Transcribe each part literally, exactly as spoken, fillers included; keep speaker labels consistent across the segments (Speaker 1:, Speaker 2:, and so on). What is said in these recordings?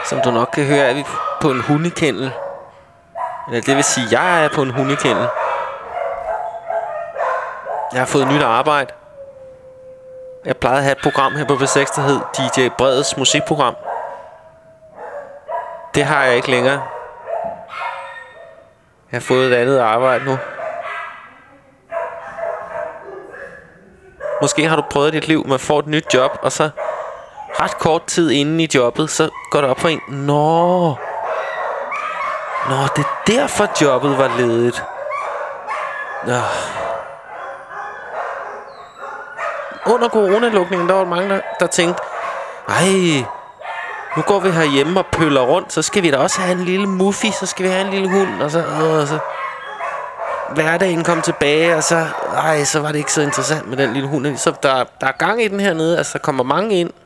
Speaker 1: Som du nok kan høre, er vi på en hundekendel. Eller det vil sige, jeg er på en hundekendel. Jeg har fået nyt arbejde. Jeg plejede at have et program her på B seks, der hed D J Breds musikprogram. Det har jeg ikke længere. Jeg har fået et andet arbejde nu. Måske har du prøvet dit liv, man får et nyt job, og så ret kort tid inden i jobbet, så går det op for en. Nå, Nå, det er derfor jobbet var ledigt. Nå. Under coronalukningen, der var mange, der, der tænkte, ej, nu går vi herhjemme og pøller rundt, så skal vi da også have en lille muffy, så skal vi have en lille hund, og så, og så hverdagen kom tilbage, og så, ej, så var det ikke så interessant med den lille hund. Så der, der er gang i den hernede, altså der kommer mange ind.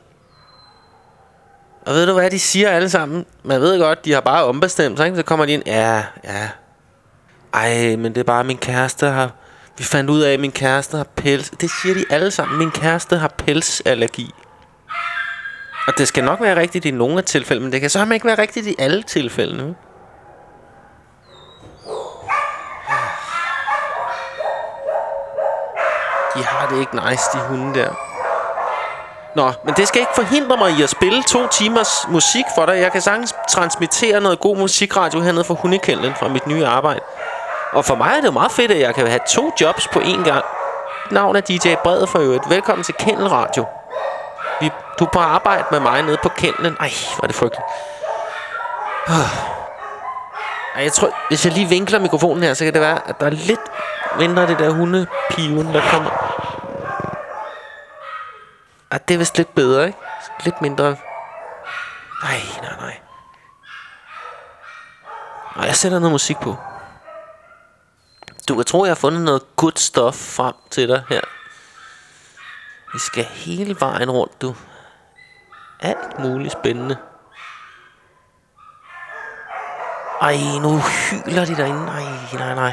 Speaker 1: Og ved du hvad, de siger alle sammen? Man ved godt, de har bare ombestemt sig, ikke? Så kommer de ind, ja, ja. Ej, men det er bare min kæreste har... Vi fandt ud af, at min kæreste har pels... Det siger de alle sammen. Min kæreste har pelsallergi. Og det skal nok være rigtigt i nogle af tilfældene, men det kan så ikke være rigtigt i alle tilfældene. De har det ikke nice, de hunde der. Nå, men det skal ikke forhindre mig i at spille to timers musik for dig. Jeg kan sagtens transmittere noget god musikradio hernede fra hundekendlen fra mit nye arbejde. Og for mig er det jo meget fedt, at jeg kan have to jobs på én gang. Navn er D J Brede for øvrigt. Velkommen til Kendel Radio. Vi, du er på arbejde med mig nede på Kendlen. Ej, hvor er det frygteligt. Ej, jeg tror, hvis jeg lige vinkler mikrofonen her, så kan det være, at der er lidt mindre af det der hundepiven, der kommer. Ej, det er vist lidt bedre, ikke? Lidt mindre. Nej, nej, nej. Ej, jeg sætter noget musik på. Du kan tro, jeg har fundet noget good stuff frem til dig her. Vi skal hele vejen rundt, du. Alt muligt spændende. Ej, nu hyler de derinde. Nej, nej, nej.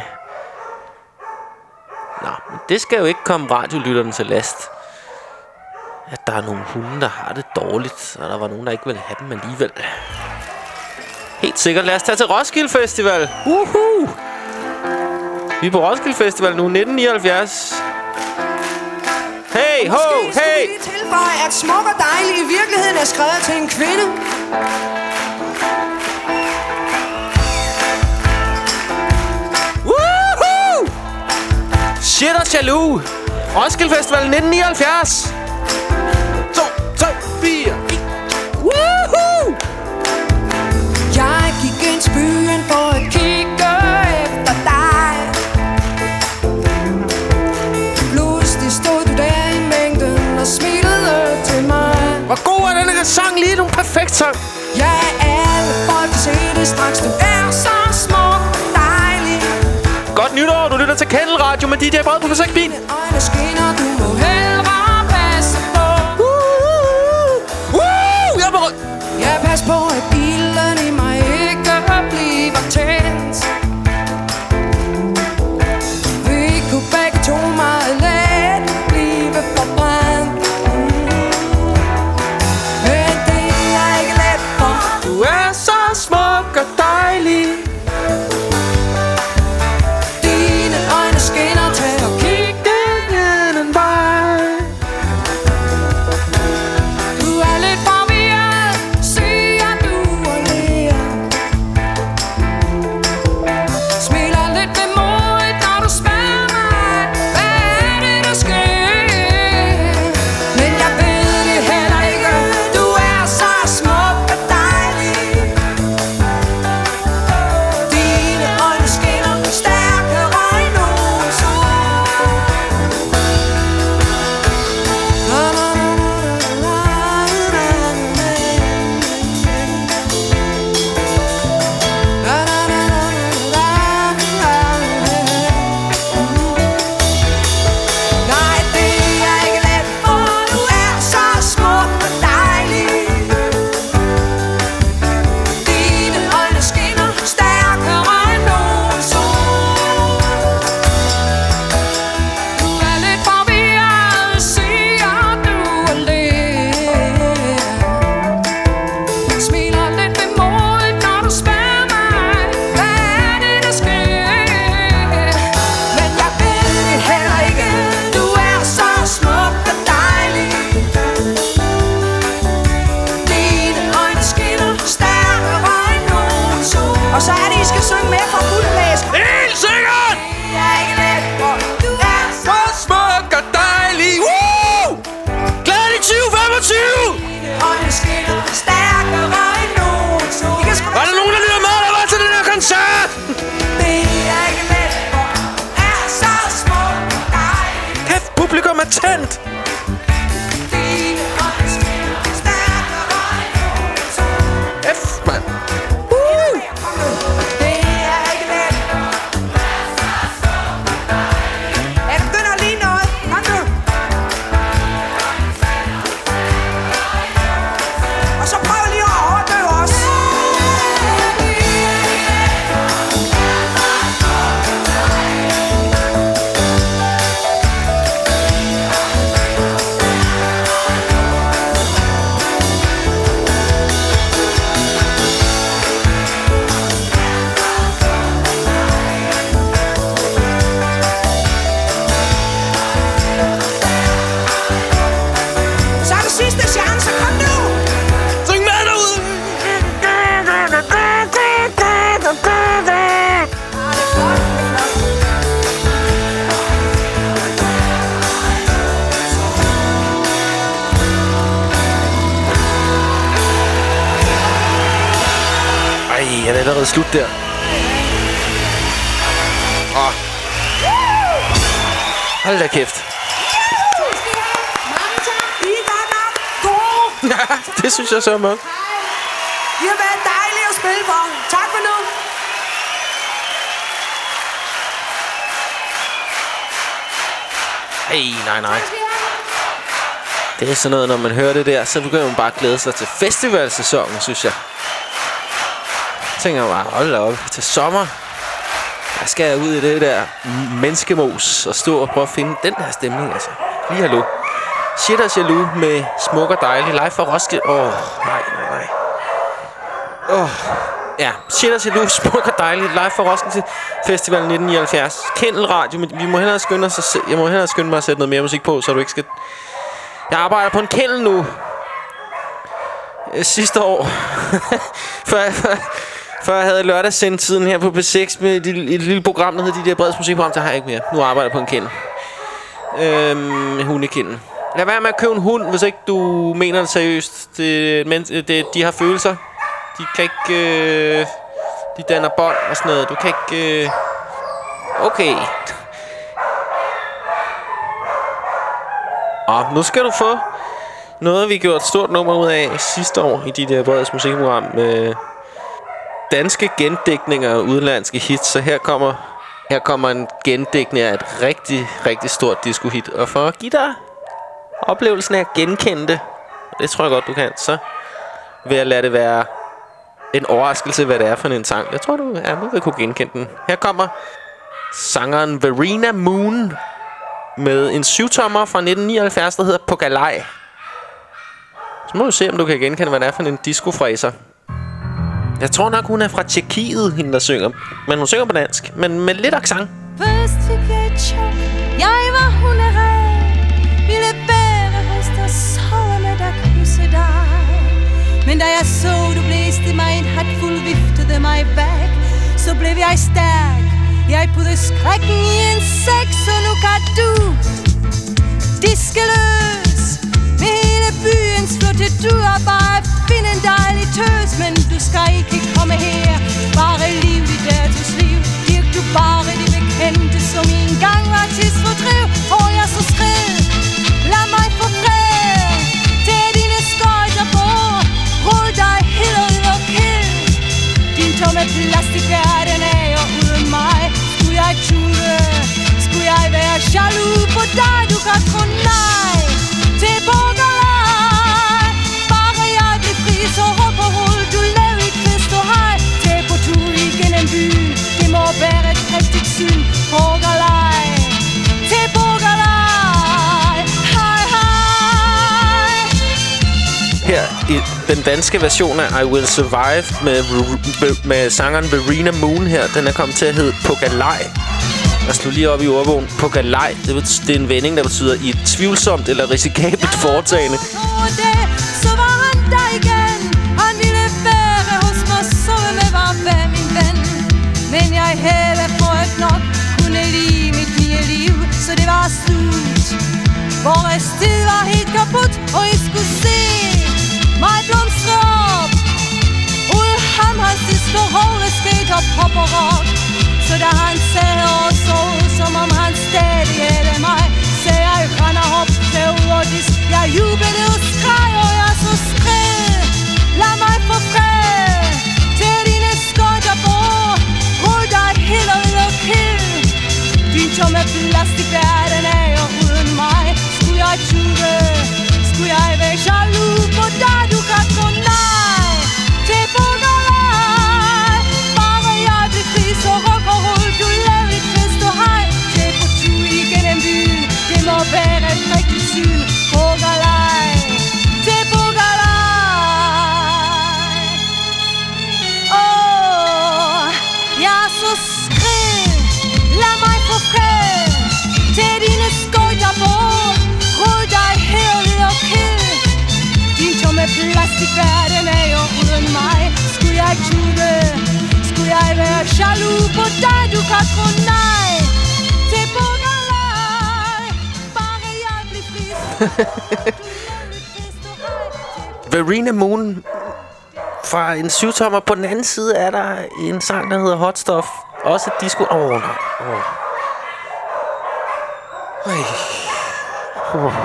Speaker 1: Nå, men det skal jo ikke komme radiolytterne til last. At der er nogle hunde, der har det dårligt, og der var nogen, der ikke ville have dem alligevel. Helt sikkert. Lad os tage til Roskilde Festival. Woohoo! Vi er på Roskilde Festival nu, nitten nioghalvfjerds. Hey, ho, hey!
Speaker 2: Måske tilføje, at smuk og dejlig i virkeligheden er skrevet til en kvinde.
Speaker 1: Woohoo! Shit og jaloux. Roskilde Festival nitten nioghalvfjerds. to, tre, fire, et. Woohoo!
Speaker 2: Jeg gik ind til byen for at kigge efter dig. Pludselig stod du der i mængden og smilede til mig.
Speaker 1: Hvor god er denne her sang lige? Du er en perfekt sang.
Speaker 2: Ja, alle folk kan se det straks. Du er så smuk og dejlig.
Speaker 1: Godt nytår. Du lytter til Kendel Radio med D J Brede på Musik Bil.
Speaker 2: Øjne skinner, du må hellere passe på.
Speaker 1: Woo! Jeg er berømt.
Speaker 2: Ja, pas på, at bilen i mig ikke bliver tændt. Vi kunne begge to meget let blive forbrændt. Men det er ikke let for.
Speaker 1: Du er så smuk og dejlig.
Speaker 2: Dine øjne skinner, tag og kig den anden vej.
Speaker 1: tændt! F, mand! Uh! Er det allerede slut der? Åh. Hold da kæft.
Speaker 2: Mange tak. I var nok gode.
Speaker 1: Ja, det synes jeg så er meget.
Speaker 2: I har været dejlige at spille for. Tak for nu.
Speaker 1: Ej, nej, nej. Det er sådan noget, når man hører det der, så begynder man bare at glæde sig til festivalsæsonen, synes jeg. Jeg tænker bare, hold da op, til sommer, der skal jeg ud i det der menneskemos og stå og prøve at finde den der stemning, altså. Lige hallo. Shit og Jaloux med Smuk og Dejlig, live fra Roskilde. Åh, oh, nej, nej, nej. Åh, oh. Ja, Shit og Jaloux, Smuk og Dejlig, live fra Roskilde Festival nitten nioghalvfjerds. Kendel Radio, men vi må hellere skynde os at jeg må hellere skynde mig at sætte noget mere musik på, så du ikke skal... Jeg arbejder på en Kendel nu. Sidste år. før, før, før jeg havde lørdagssendtiden her på P seks med et, et lille program, der hed De Der Breds Musikprogram, der har jeg ikke mere. Nu arbejder jeg på en Kendel. Øhm, hundekendel. Lad være med at købe en hund, hvis ikke du mener det seriøst. Det, men, det, de har følelser. De kan ikke... Øh, de danner bånd og sådan noget. Du kan ikke... Øh, okay. Og nu skal du få noget, vi gjorde et stort nummer ud af sidste år i De Der Breds Musikprogram med danske gendækninger og udenlandske hits. Så her kommer, her kommer en gendækning af et rigtig, rigtig stort disco-hit. Og for at give dig oplevelsen af at genkende det, det tror jeg godt, du kan, så vil jeg lade det være en overraskelse, hvad det er for en sang. Jeg tror, du, ja, du vil kunne genkende den. Her kommer sangeren Verena Moon med en syvtommer fra nitten nioghalvfjerds, der hedder På Galej. Så må du se, om du kan genkende, hvad det er for en discofræser. Jeg tror nok, hun er fra Tjekkiet, hende der synger. Men hun synger på dansk, men med lidt accent.
Speaker 3: Først fik jeg et chok. Jeg var hunderæd. Ville bære hos dig, sove med dig, kysse dig. Men da jeg så, du blæste mig en hatfuld, viftede mig væk, så blev jeg stærk. Jeg puttede skrækken i en sæk, så nu kan du diske løs med hele byens flotte. Du er bare finde en dejlig tøs, men du skal ikke komme her. Bare liv dit hverdagsliv. Virk du bare de bekendte, som en gang var tidsfordriv. Og jeg så skred, lad mig få fred. Tag dine skøjter på, rul dig helt ud og kæld. Din tomme plastikverden er jo uden mig. Skulle jeg tude, skulle jeg være jaloux på dig? Du kan tro nej til Borgerlej. Bare jeg bliver fri, så råb og rull. Du laver et fest og hej. Tag på tur igennem byen. Det må være et rigtigt syn. Borgerlej, til Borgerlej. Hej, hej.
Speaker 1: Her i den danske version af I Will Survive med, med sangeren Verena Moon her, den er kommet til at hedde På Galej. Jeg slog lige op i ordbogen. På Galej, det, det er en vending, der betyder i et tvivlsomt eller risikabelt foretagende.
Speaker 3: Så var han der igen. Han ville være hos mig, sove med var med min ven. Men jeg havde prøvet nok, kunne lide mit nye liv, så det var slut. Vores tid var helt kaput, og I skulle se mig blomstre op. Ud ham hans sidste rolleskate og pop og rock. Så da han sagde og så, som om han stadig havde mig, sagde jeg, render op. plastikverden er jo uden mig. Skulle jeg tude, skulle jeg være jaloux på dig, du kan tro nej. Til Bogerlej, bare jeg bliver frisk.
Speaker 1: Verena Moon fra en syvtommer. På den anden side er der en sang, der hedder Hot Stuff. Også et disco. Åh, oh, nej. Oh. Oh.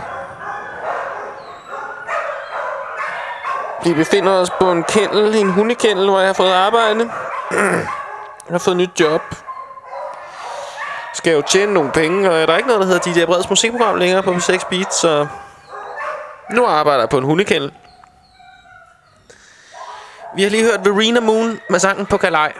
Speaker 1: Vi befinder os på en kennel, en hundekennel, hvor jeg har fået arbejde. Jeg har fået et nyt job. Skal jo tjene nogle penge, og der er ikke noget, der hedder D J Breds musikprogram længere på P seks Beat, så nu arbejder jeg på en hundekennel. Vi har lige hørt Verena Moon med sangen På Galej.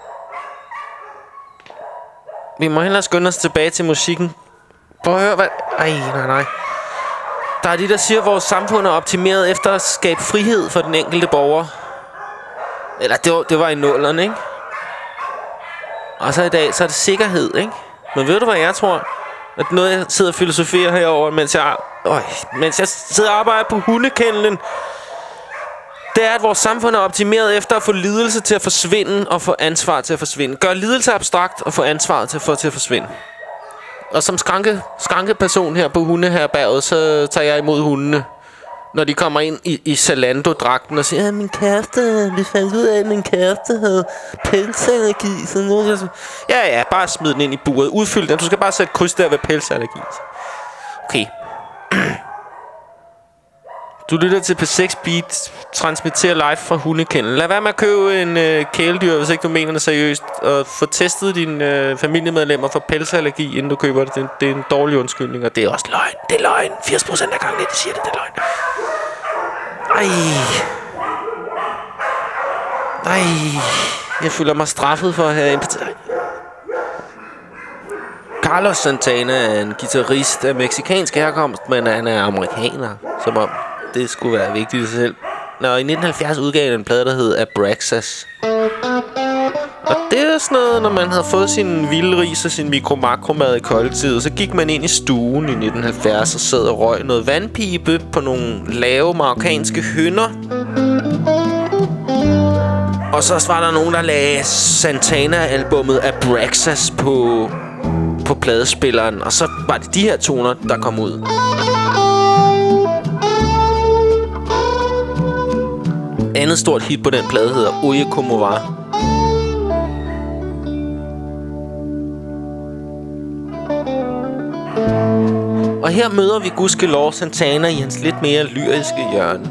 Speaker 1: Vi må hellere skynde os tilbage til musikken. Prøv at høre, hvad... Ej, nej, nej. Der er de, der siger, at vores samfund er optimeret efter at skabe frihed for den enkelte borger. Eller det var, det var i nullerne, ikke? Og så i dag, så er det sikkerhed, ikke? Men ved du, hvad jeg tror? At noget, jeg sidder og filosoferer herover, mens jeg, øj, mens jeg sidder og arbejder på hundekendelen, det er, at vores samfund er optimeret efter at få lidelse til at forsvinde og få ansvar til at forsvinde. Gør lidelse abstrakt og få ansvaret til at få til at forsvinde. Og som skranke, skrankeperson her på hundeherberget, så tager jeg imod hundene, når de kommer ind i, i Zalando-dragten og siger, at min kæreste, vi fandt ud af, at min kæreste havde pelsallergi. Så nu jeg så, ja, ja, bare smid den ind i buret. Udfyld den. Du skal bare sætte kryds der ved pelsallergi. Okay. Du lytter til P seks Beat, transmitterer live fra hundekendelen. Lad være med at købe en øh, kæledyr, hvis ikke du mener det seriøst. Og få testet dine øh, familiemedlemmer for pelsallergi, inden du køber det. det. Det er en dårlig undskyldning, og det er også løgn. Det er løgn. firs procent af gangen, de siger det, det er løgn. Ej. Ej. Jeg føler mig straffet for at have impoteret. Carlos Santana er en guitarist af mexikansk herkomst, men han er amerikaner, som om det skulle være vigtigt i sig selv. Nå, i nitten halvfjerds udgav han en plade, der hed Abraxas. Og det er sådan noget, når man havde fået sin vilde ris og sin mikro-makromad i koldtid, så gik man ind i stuen i nitten halvfjerds og sad og røg noget vandpibe på nogle lave marokkanske hønder. Og så var der nogen, der lagde Santana-albummet Abraxas på, på pladespilleren, og så var det de her toner, der kom ud. Andet stort hit på den plade hedder Oye Como Va. Og her møder vi gudskelov Santana i hans lidt mere lyriske hjørne.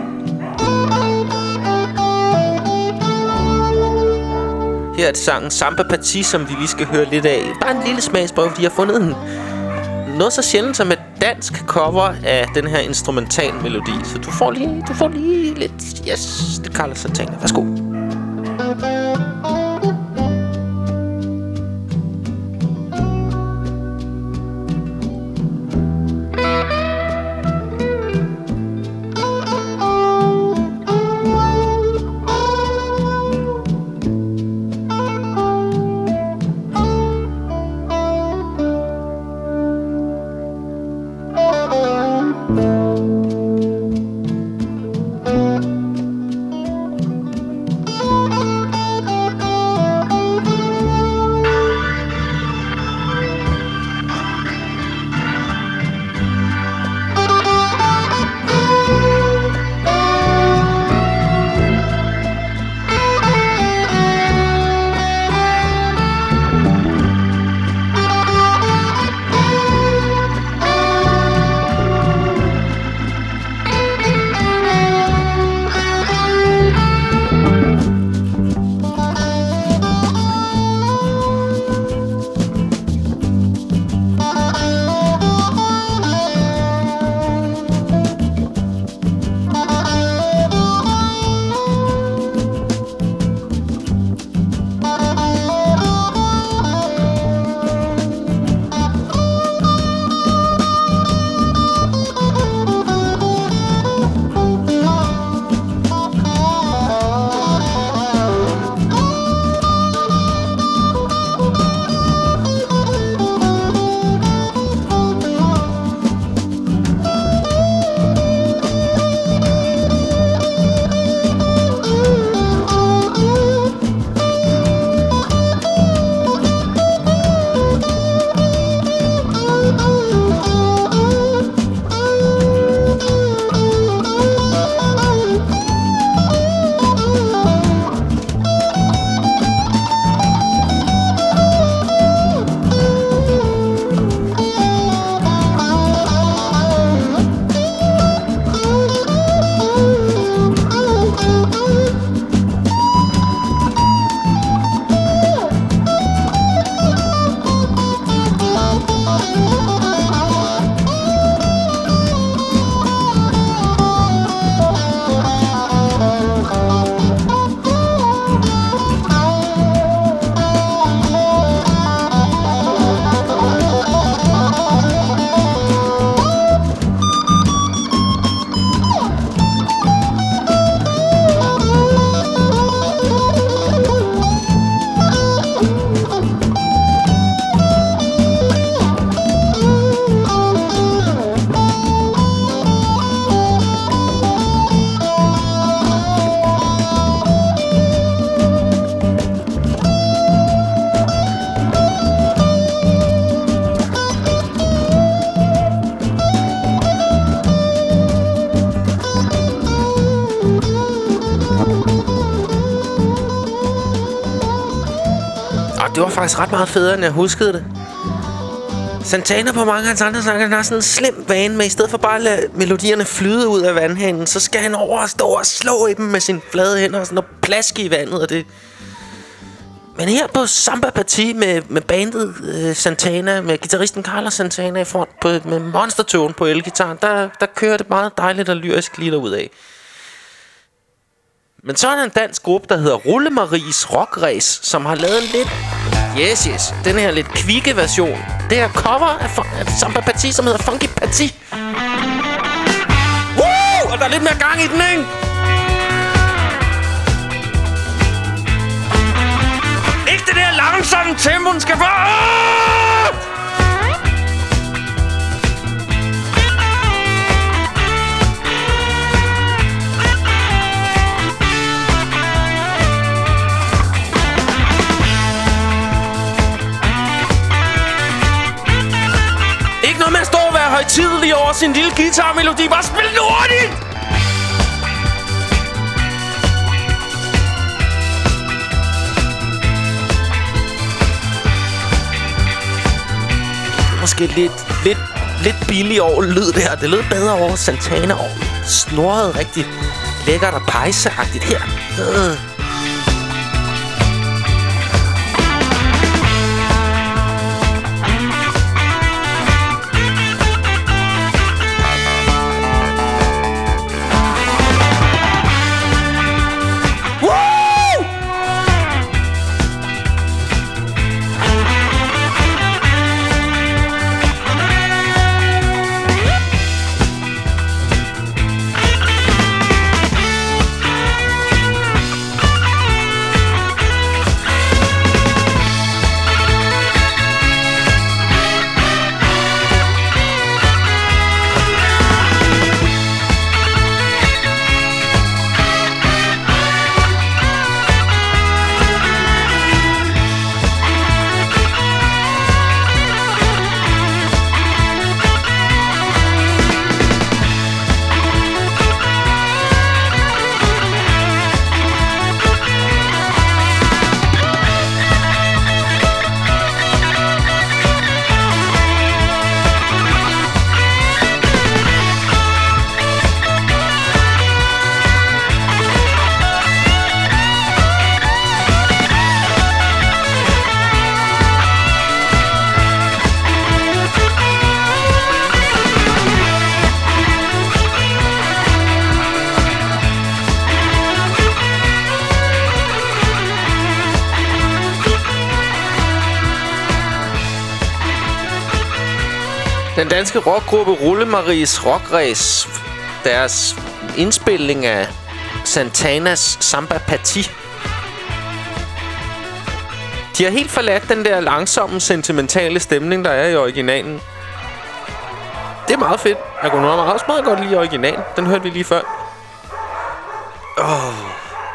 Speaker 1: Her er det sangen Samba Parti, som vi lige skal høre lidt af. Bare en lille smagsprøve, fordi jeg har fundet en, noget så sjældent som et dansk cover af den her instrumental melodi. Så du får lige, du får lige lidt, yes, det Carlos Santana. Værsgo. det var faktisk ret meget federe, end jeg huskede det. Santana på mange af hans andre sange, han har sådan en slem vane med, i stedet for bare at lade melodierne flyde ud af vandhanen, så skal han over og stå og slå i dem med sine flade hænder og sådan og plaske i vandet, og det... Men her på Samba Parti med, med bandet øh, Santana, med guitaristen Carlos Santana i front på, med monstertone på elgitaren, der, der kører det meget dejligt og lyrisk lige derudad. Men så er der en dansk gruppe, der hedder Rullemaries Rock Race, som har lavet en lidt... Yes, yes. Den her lidt kvikke version. Det her cover af, af Samba Parti, som hedder Funky Parti. Woo! Og der er lidt mere gang i den, ikke? Ikke det der langsomme tempo, den skal få... Ikke noget med at stå og være højtidelig over sin lille guitarmelodi. Bare spil den hurtigt! Måske lidt, lidt, lidt billig over lyd der. Det lød bedre over Santana og snorrede rigtig lækkert og pejseagtigt her. Øh. Den danske rockgruppe Rullemaries Rock Race, deres indspilning af Santanas Samba Parti. De har helt forladt den der langsomme, sentimentale stemning, der er i originalen. Det er meget fedt. Jeg kunne nok også meget godt lide originalen. Den hørte vi lige før. Åh... Oh.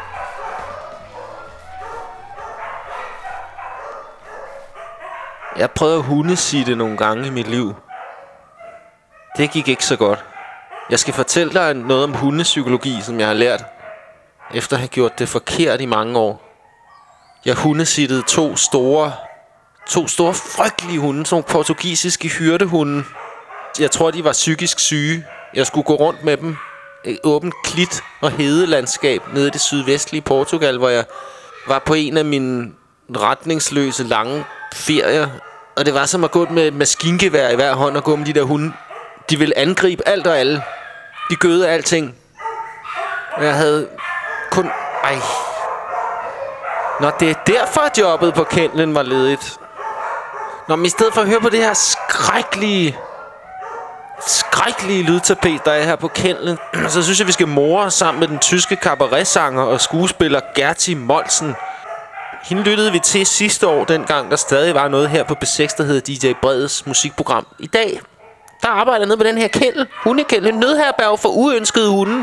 Speaker 1: Jeg prøvede at hundesitte nogle gange i mit liv. Det gik ikke så godt. Jeg skal fortælle dig noget om hundepsykologi, som jeg har lært, efter at have gjort det forkert i mange år. Jeg hundesittede to store, to store frygtelige hunde, sådan nogle portugisiske hyrdehunde. Jeg tror, de var psykisk syge. Jeg skulle gå rundt med dem. Et åbent klit- og hedelandskab nede i det sydvestlige Portugal, hvor jeg var på en af mine retningsløse lange ferier. Og det var som at gå med maskingevær i hver hånd og gå med de der hunde. De ville angribe alt og alle. De gøde alting. Og jeg havde kun... Ej. Nå, det er derfor jobbet på Kennelen var ledigt. Nå, men i stedet for at høre på det her skrækkelige... skrækkelige lydtapet, der er her på Kennelen, så synes jeg, vi skal more sammen med den tyske cabaretsanger og skuespiller Gerti Molsen. Hende lyttede vi til sidste år, dengang der stadig var noget her på B seks, der hedder D J Breds musikprogram. I dag, der arbejder jeg nede på den her kennel, hundekennel, en nødherberg for uønskede hunde.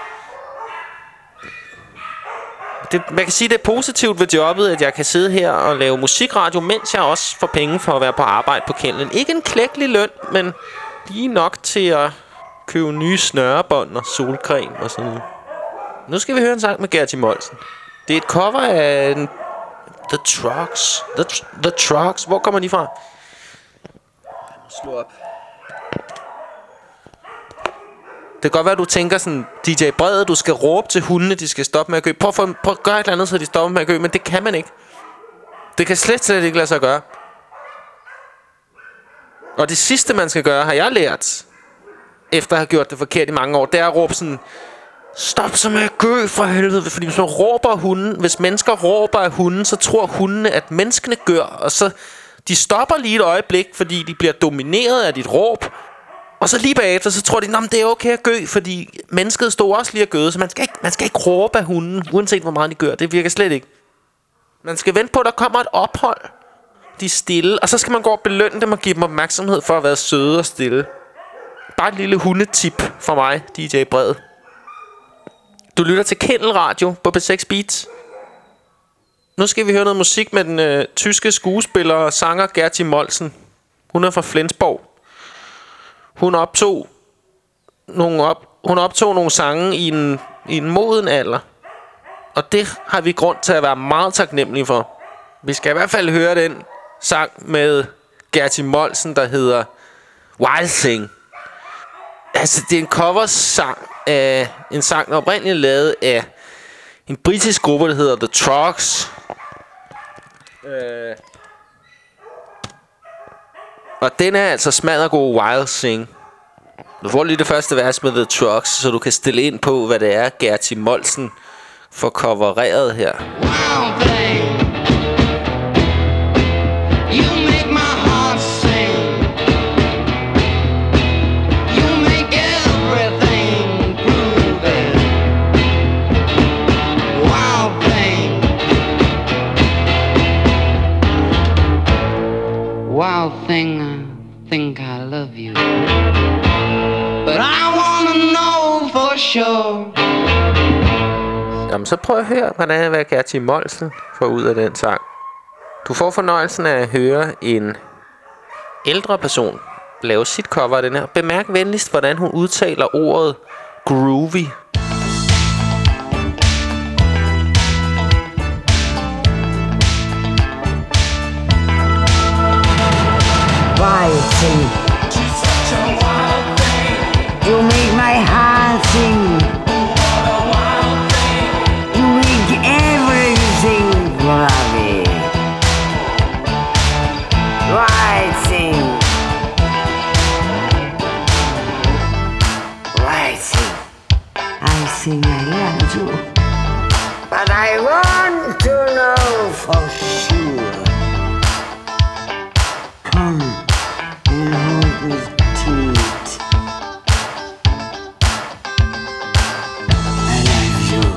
Speaker 1: Det, man kan sige, det er positivt ved jobbet, at jeg kan sidde her og lave musikradio, mens jeg også får penge for at være på arbejde på kennelen. Ikke en klækkelig løn, men lige nok til at købe nye snørebånd og solcreme og sådan noget. Nu skal vi høre en sang med Gerti Molsen. Det er et cover af en The Trucks. The, tr- the Trucks. Hvor kommer de fra? Slå op. Det kan godt være, at du tænker sådan, D J Brede, du skal råbe til hundene, de skal stoppe med at gø. Prøv, for, prøv at gøre et eller andet, så de stopper med at gø, men det kan man ikke. Det kan slet, slet ikke lade sig gøre. Og det sidste, man skal gøre, har jeg lært, efter at have gjort det forkert i mange år, det er at råbe sådan, stop så med at gø for helvede. Fordi hvis man råber af hunden, hvis mennesker råber af hunden, så tror hundene, at menneskene gør. Og så, de stopper lige et øjeblik, fordi de bliver domineret af dit råb. Og så lige bagefter, så tror de, at det er okay at gø, fordi mennesket stod også lige at gøde. Så man skal, ikke, man skal ikke råbe af hunden, uanset hvor meget de gør. Det virker slet ikke. Man skal vente på, at der kommer et ophold. De er stille, og så skal man gå og belønne dem og give dem opmærksomhed for at være søde og stille. Bare et lille hundetip for mig, D J Brede. Du lytter til Kendel Radio på B seks Beats. Nu skal vi høre noget musik med den øh, tyske skuespiller og sanger Gerti Molsen. Hun er fra Flensborg. Hun optog nogle, op, hun optog nogle sange i en, i en moden alder. Og det har vi grund til at være meget taknemmelige for. Vi skal i hvert fald høre den sang med Gerti Molsen, der hedder Wild Thing. Altså, det er en coversang af en sang, der oprindeligt lavet af en britisk gruppe, der hedder The Trucks. Øh. Og den er altså smaddergod Wild Thing. Du får lige det første vers med The Trucks, så du kan stille ind på, hvad det er, Gerti Molsen får covereret her.
Speaker 4: Wild thing, you make my heart sing. You make everything groovy. Wild thing, wild thing, I think I love you, but I wanna know for sure.
Speaker 1: Jamen, så prøv at høre, hvordan hvad Gerti Molsen får ud af den sang. Du får fornøjelsen af at høre en ældre person lave sit cover af den her. Bemærk venligst, hvordan hun udtaler ordet groovy.
Speaker 5: Wild thing, you make my heart sing. You make everything groovy. Wild thing, wild thing. I think I love you, but I want to know for sure. Come and hold me tight. I love you.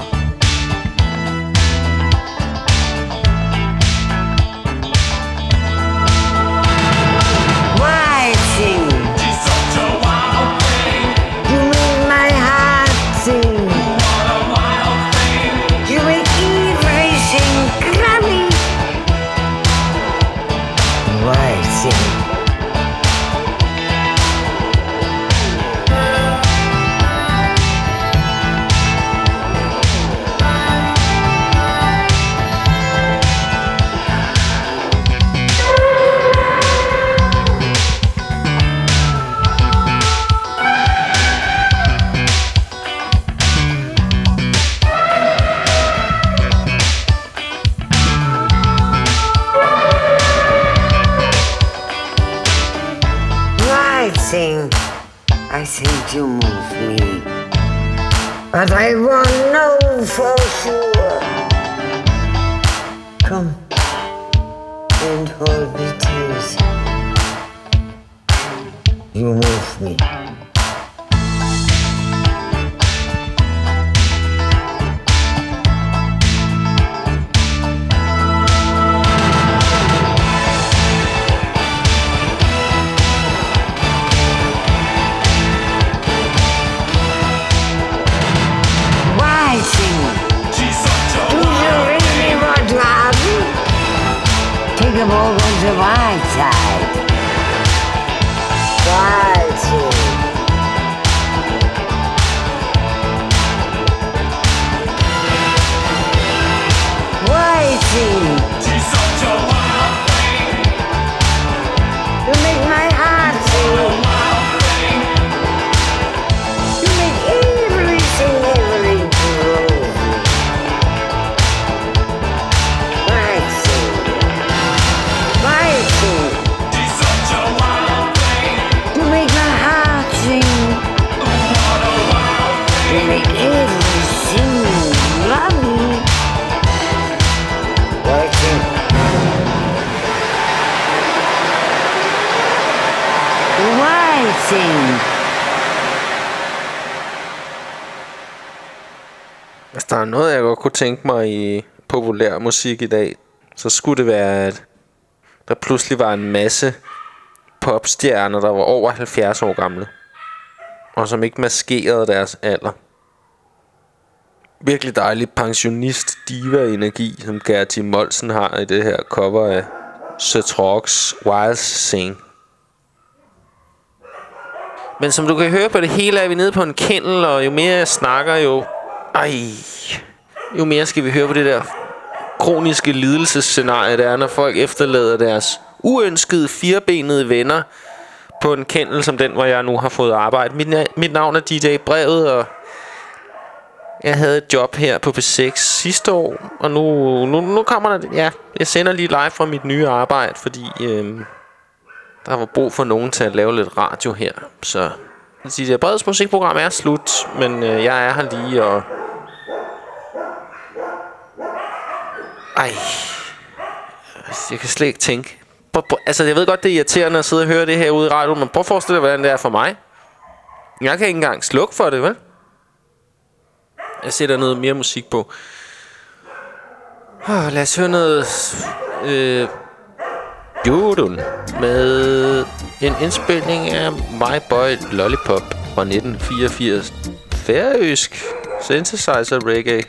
Speaker 5: Wild thing, you make my heart sing. You make everything grubby. Wild thing. I think you move me, but I won't know for sure. Come and hold me tight. You move me. Take them all on the right side. Wild thing. Wild thing. sing.
Speaker 1: Hvis der er noget, jeg godt kunne tænke mig i populær musik i dag, så skulle det være, at der pludselig var en masse popstjerner, der var over halvfjerds år gamle, og som ikke maskerede deres alder. Virkelig dejlig pensionist diva-energi, som Gertie Molsen har i det her cover af Setrox Wild Sing. Men som du kan høre på det hele, er vi nede på en kendel, og jo mere jeg snakker, jo... Ej... Jo mere skal vi høre på det der kroniske lidelsesscenarie, der er, når folk efterlader deres uønskede firebenede venner på en kendel som den, hvor jeg nu har fået arbejde. Mit, mit navn er D J Brevet, og jeg havde et job her på P seks sidste år, og nu, nu, nu kommer der... Ja, jeg sender lige live fra mit nye arbejde, fordi øhm, der var brug for nogen til at lave lidt radio her. Så D J Brevets musikprogram er slut, men øh, jeg er her lige, og... Ej... Jeg kan slet ikke tænke... Altså, jeg ved godt, det er irriterende at sidde og høre det her ude i radioen, men prøv at forestille dig, hvordan det er for mig. Jeg kan ikke engang slukke for det, vel? Jeg sætter noget mere musik på. Oh, lad os høre noget... Øh, Jodun med en indspilning af My Boy Lollipop fra nitten fireogfirs. Færøsk synthesizer reggae.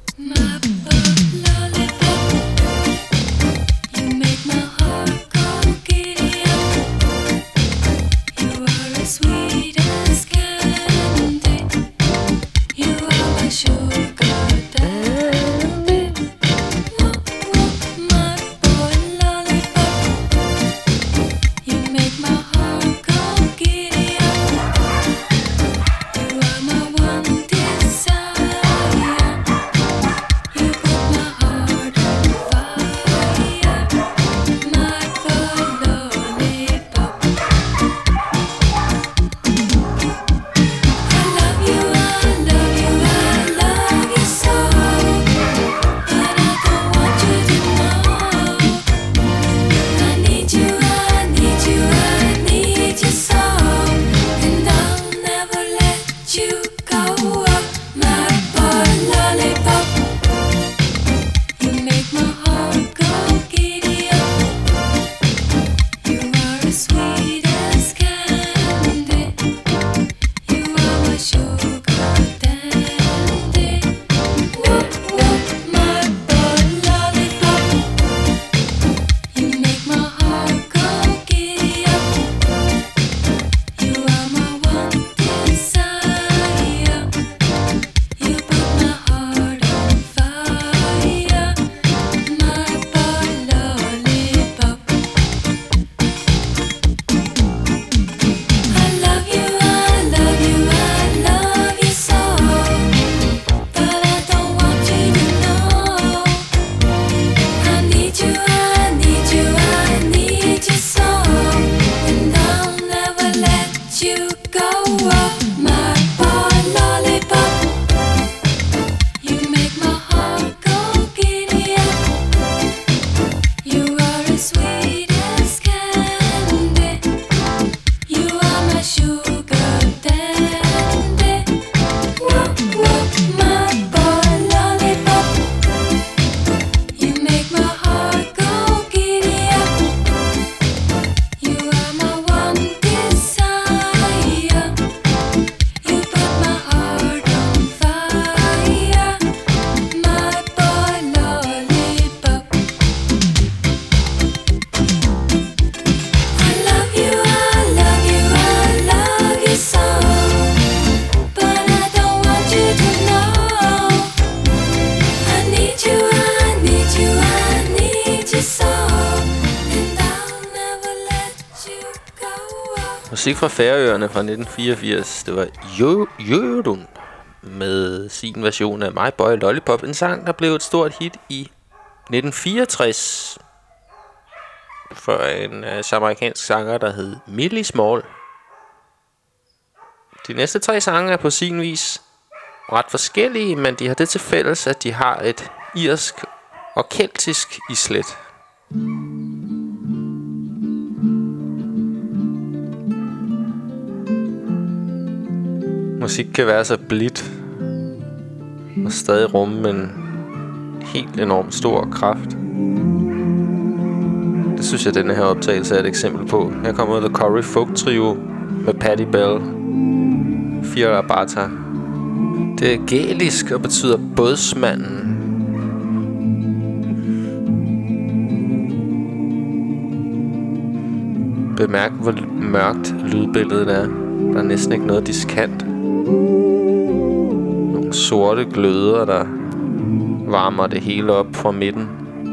Speaker 1: Musik fra Færøerne fra nitten fireogfirs. Det var Jodun med sin version af My Boy Lollipop. En sang, der blev et stort hit i nitten fireogtres for en uh, amerikansk sanger, der hed Millie Small. De næste tre sange er på sin vis ret forskellige, men de har det til fælles, at de har et irsk og keltisk islet. Musik kan være så blidt og stadig rumme en helt enormt stor kraft. Det synes jeg, denne her optagelse er et eksempel på. Her kommer The Corey Folk Trio med Patti Bell. Fira Bata. Det er gælisk og betyder bådsmanden. Bemærk, hvor mørkt lydbilledet er. Der er næsten ikke noget diskant. Nogle sorte gløder, der varmer det hele op fra midten.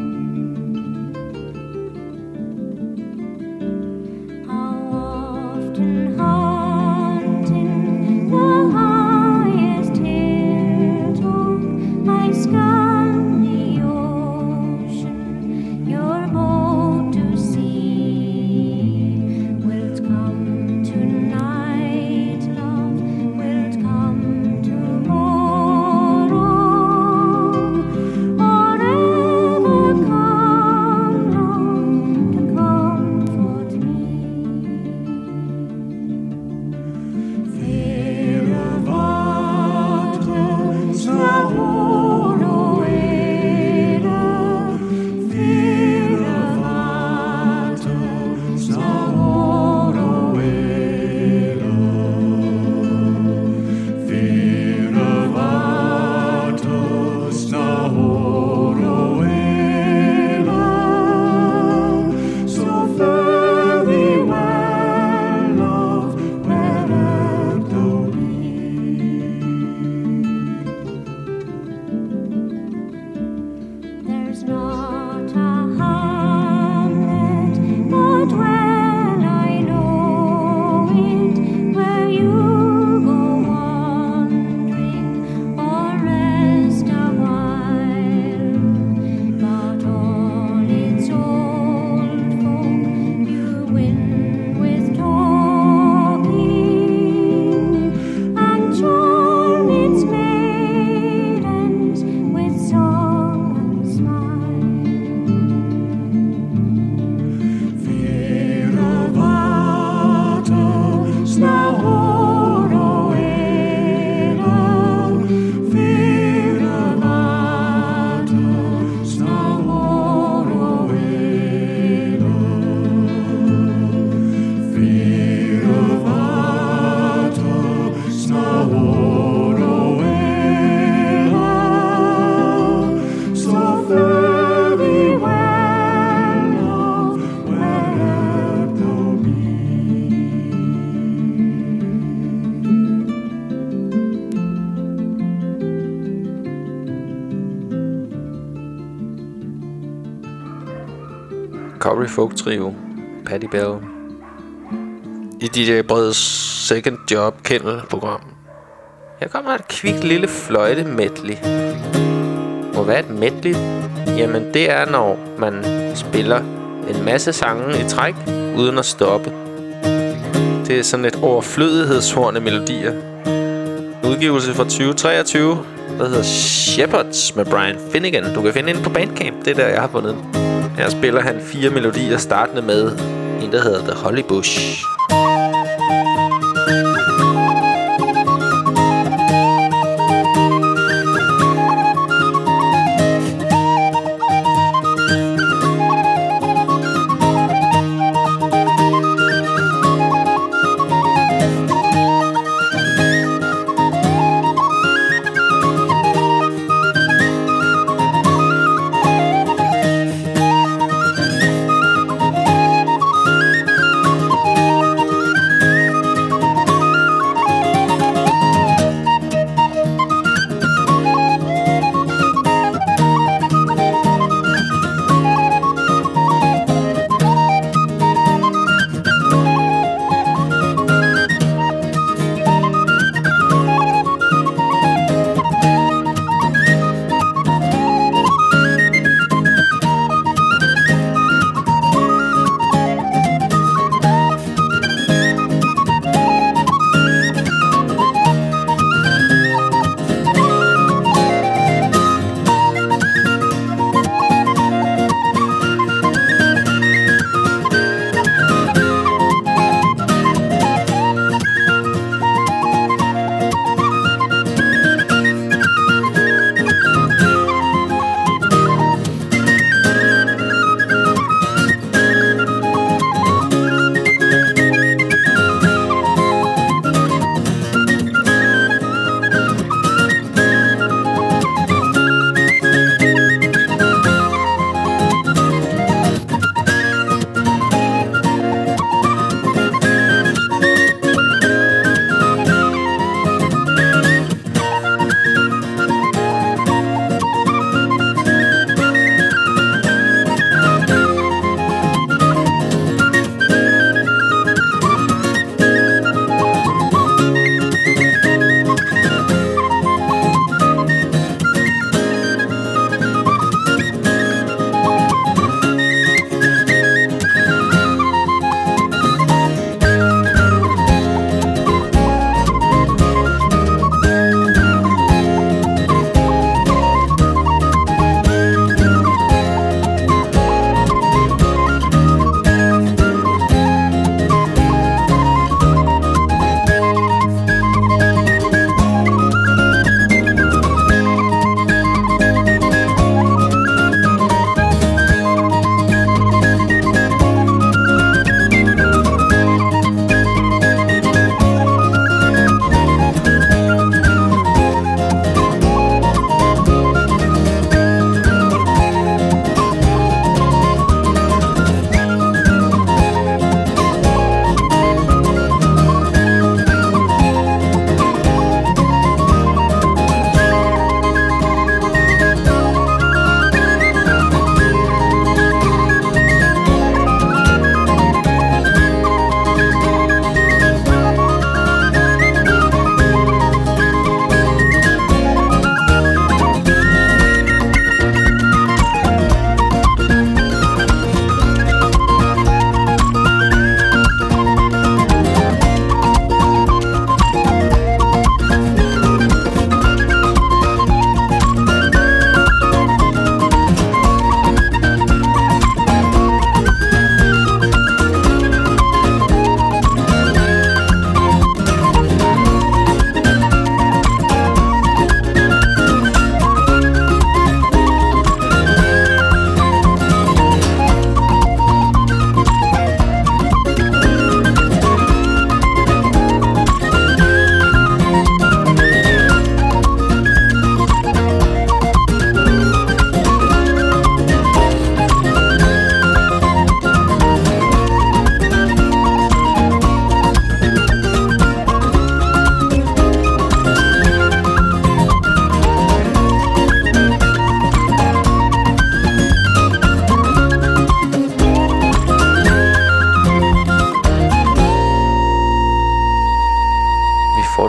Speaker 1: Corey Folk Trio, Patti Bell. I D J Breds Second Job Kennel-program. Her kommer et kvikt lille fløjte medley. Og hvad er et medley? Jamen det er, når man spiller en masse sange i træk, uden at stoppe. Det er sådan et overflødighedshorn af melodier. Udgivelse fra tyve treogtyve, der hedder Shepherds med Brian Finnegan. Du kan finde den på Bandcamp, det er der, jeg har fundet den. Her spiller han fire melodier, startende med en, der hedder The Holly Bush.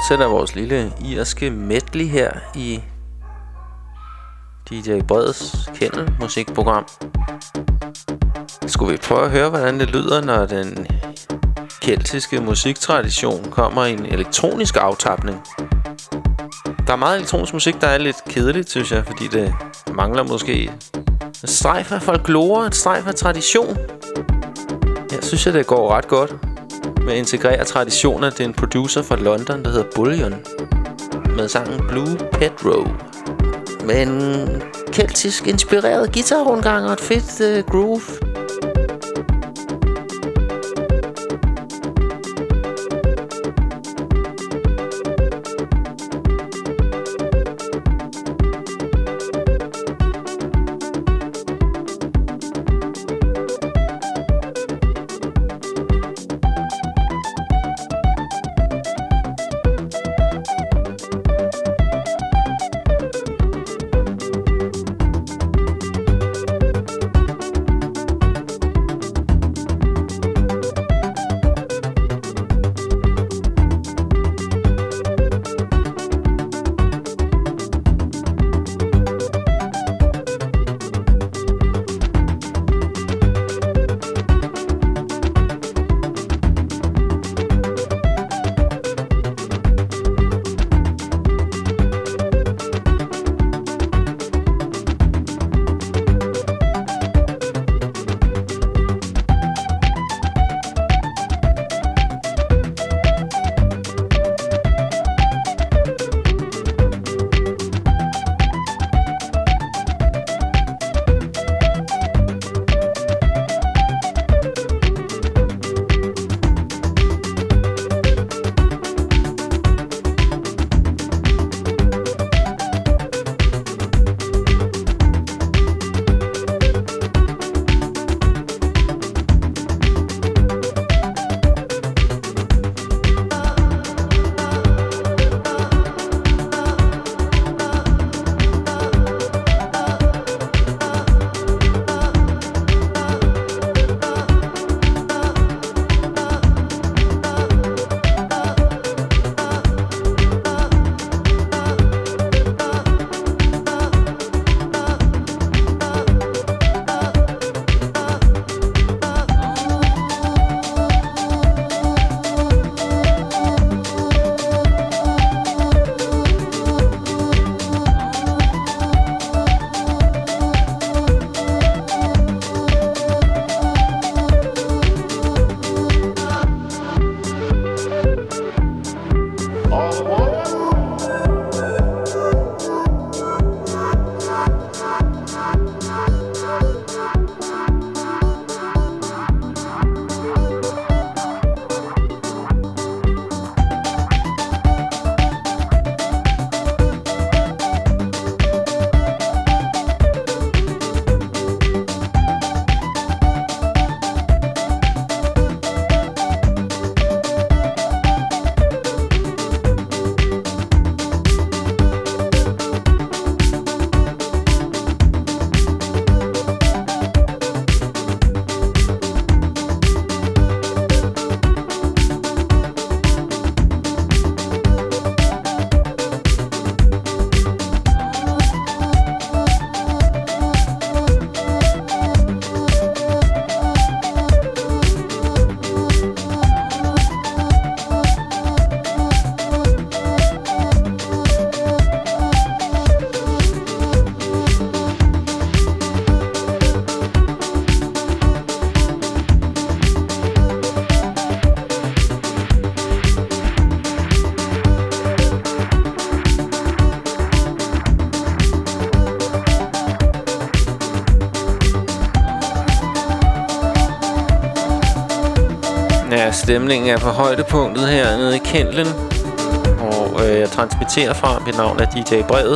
Speaker 1: fortsætter vores lille irske medley her i D J Breds Kennel musikprogram. Skulle vi prøve at høre, hvordan det lyder, når den keltiske musiktradition kommer i en elektronisk aftapning? Der er meget elektronisk musik, der er lidt kedeligt, synes jeg, fordi det mangler måske et strejf af folklore, et strejf af tradition. Jeg synes, at det går ret godt med at integrere traditioner. Det er en producer fra London, der hedder Bullion, med sangen Blue Pedro. Med en keltisk inspireret guitarrundgang og et fedt uh, groove. Ja, stemningen er på højdepunktet hernede i Kendlen. Og øh, jeg transmitterer fra. Mit navn er D J Brevet.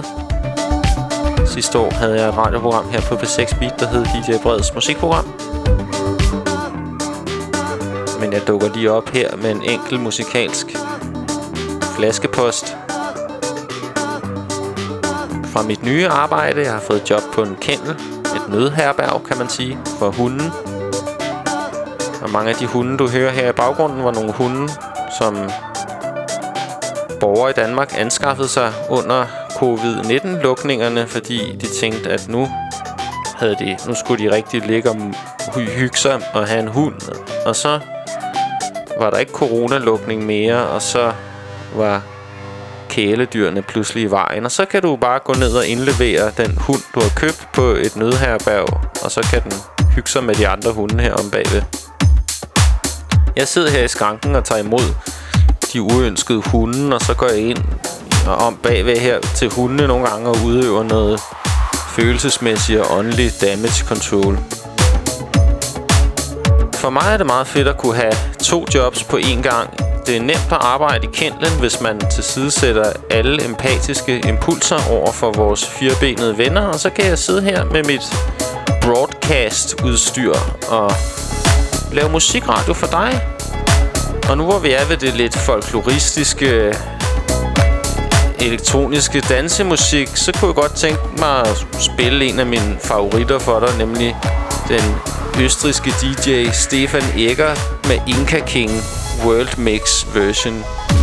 Speaker 1: Sidste år havde jeg et radioprogram her på P seks Beat, der hed D J Breds musikprogram. Men jeg dukker lige op her med en enkel musikalsk flaskepost fra mit nye arbejde. Jeg har fået job på en kennel, et nødherberg, kan man sige, for hunden. Og mange af de hunde, du hører her i baggrunden, var nogle hunde, som borgere i Danmark anskaffede sig under covid nitten-lukningerne, fordi de tænkte, at nu, havde de, nu skulle de rigtig ligge og hygge sig og have en hund. Og så var der ikke coronalukning mere, og så var kæledyrene pludselig i vejen. Og så kan du bare gå ned og indlevere den hund, du har købt på et nødherberg, og så kan den hygge sig med de andre hunde her om bagved. Jeg sidder her i skranken og tager imod de uønskede hunde, og så går jeg ind og om bagved her til hundene nogle gange og udøver noget følelsesmæssigt og åndelig damage control. For mig er det meget fedt at kunne have to jobs på én gang. Det er nemt at arbejde i Kindlen, hvis man tilsidesætter alle empatiske impulser over for vores firebenede venner. Og så kan jeg sidde her med mit broadcast-udstyr og lave musikradio for dig. Og nu hvor vi er ved det lidt folkloristiske, elektroniske dansemusik, så kunne jeg godt tænke mig at spille en af mine favoritter for dig, nemlig den østrigske D J Stefan Egger med Inca King World Mix version.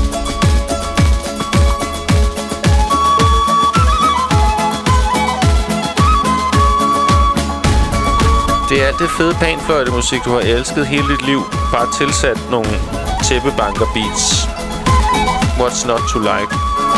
Speaker 1: Det er alt det fede panfløjtemusik, du har elsket hele dit liv. Bare tilsat nogle tæppebanker beats. What's not to like?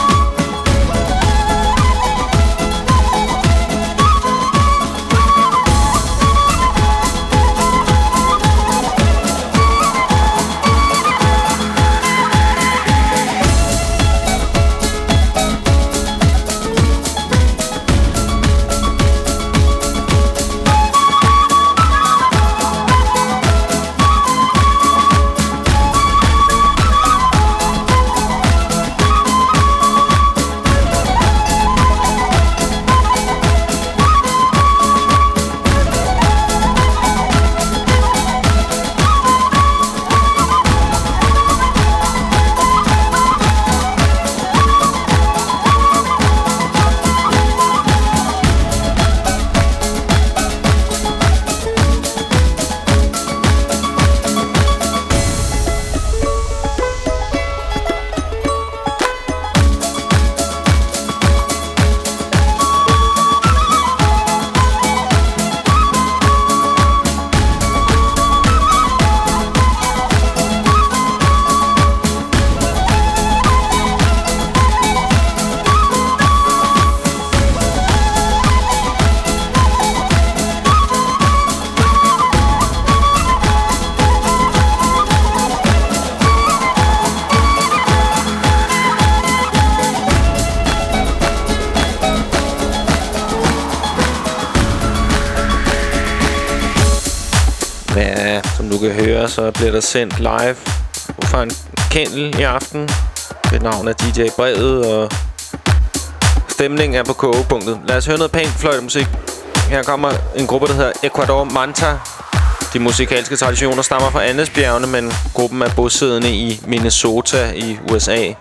Speaker 1: Så bliver der sendt live fra en kendel i aften ved navn af D J Brevet, og stemningen er på kogepunktet. Lad os høre noget pænt fløjtemusik. Her kommer en gruppe, der hedder Ecuador Manta. De musikalske traditioner stammer fra Andesbjergene, men gruppen er bosiddende i Minnesota i U S A.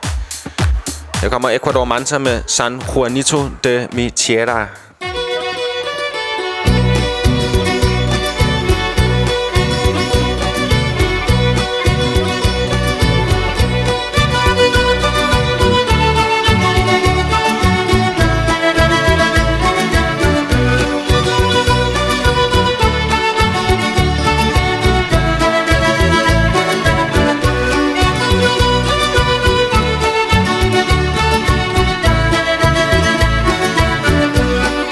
Speaker 1: Her kommer Ecuador Manta med San Juanito de mi Tierra.
Speaker 2: Thank you.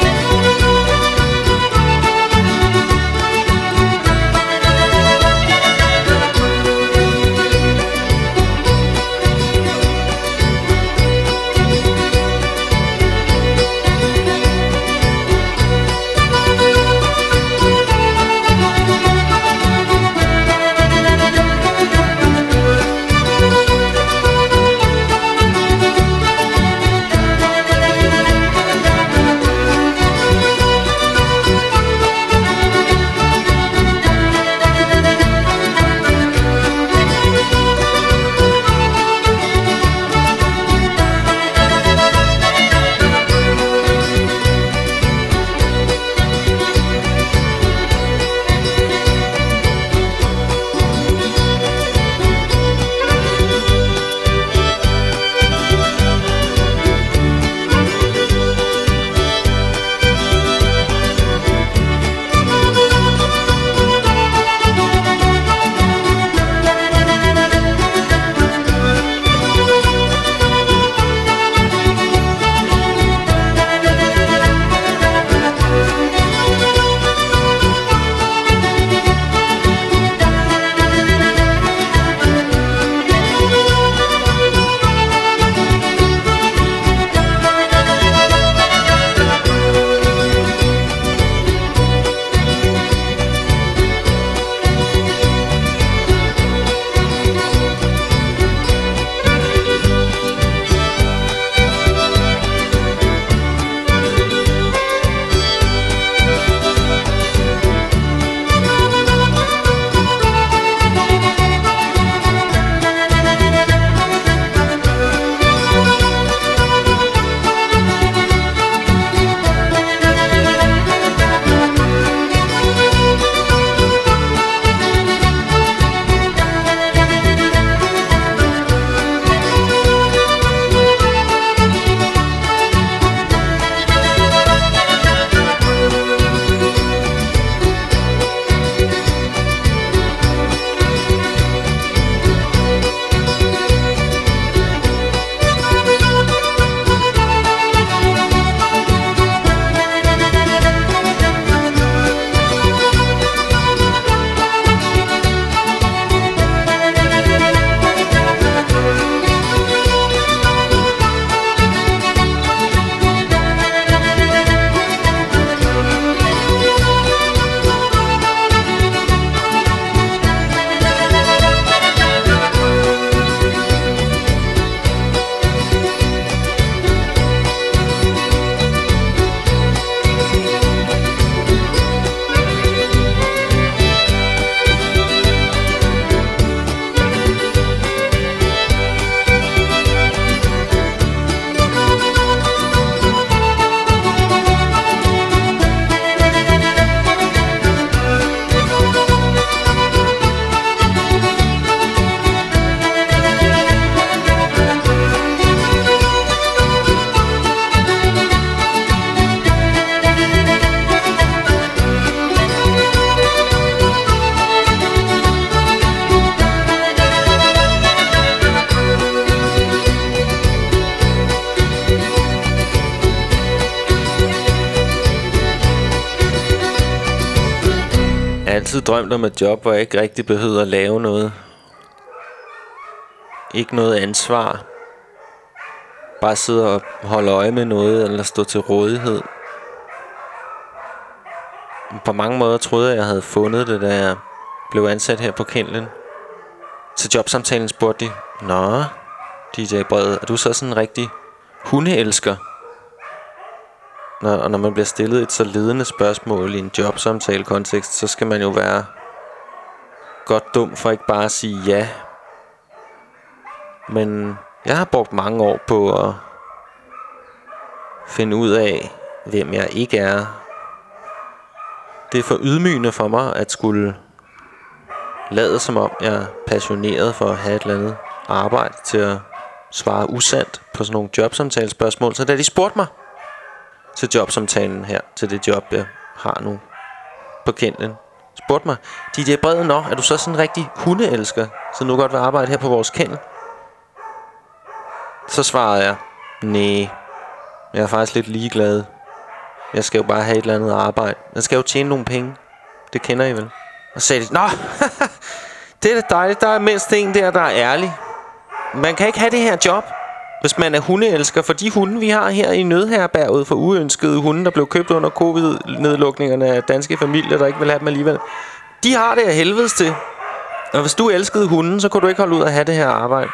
Speaker 1: altid drømt om et job, hvor jeg ikke rigtig behøvede at lave noget. Ikke noget ansvar. Bare sidde og holde øje med noget, eller stå til rådighed. På mange måder troede jeg, jeg havde fundet det, da jeg blev ansat her på Kindlen. Til jobsamtalen spurgte de: Nå, D J Brede, er du så sådan en rigtig hundeelsker? Når, og når man bliver stillet et så ledende spørgsmål i en jobsamtale-kontekst, så skal man jo være godt dum for ikke bare at sige ja. Men jeg har brugt mange år på at finde ud af, hvem jeg ikke er. Det er for ydmygende for mig at skulle lade som om jeg er passioneret for at have et eller andet arbejde til at svare usandt på sådan nogle jobsamtalespørgsmål. Så da de spurgte mig til jobsamtalen her, til det job jeg har nu på Kindlen, spurgte mig: D J Brede, nå, er du så sådan en rigtig hundeelsker, så nu godt vil arbejde her på vores Kindle? Så svarede jeg: næh, jeg er faktisk lidt ligeglad. Jeg skal jo bare have et eller andet arbejde. Jeg skal jo tjene nogle penge. Det kender I vel? Og så sagde de: nå, det er da dejligt. Der er mindst en der, der er ærlig. Man kan ikke have det her job, hvis man er hundeelsker. For de hunde, vi har her i nødherberget for uønskede hunde, der blev købt under covid-nedlukningerne af danske familier, der ikke vil have dem alligevel, de har det af helvedes til. Og hvis du elskede hunden, så kunne du ikke holde ud at have det her arbejde.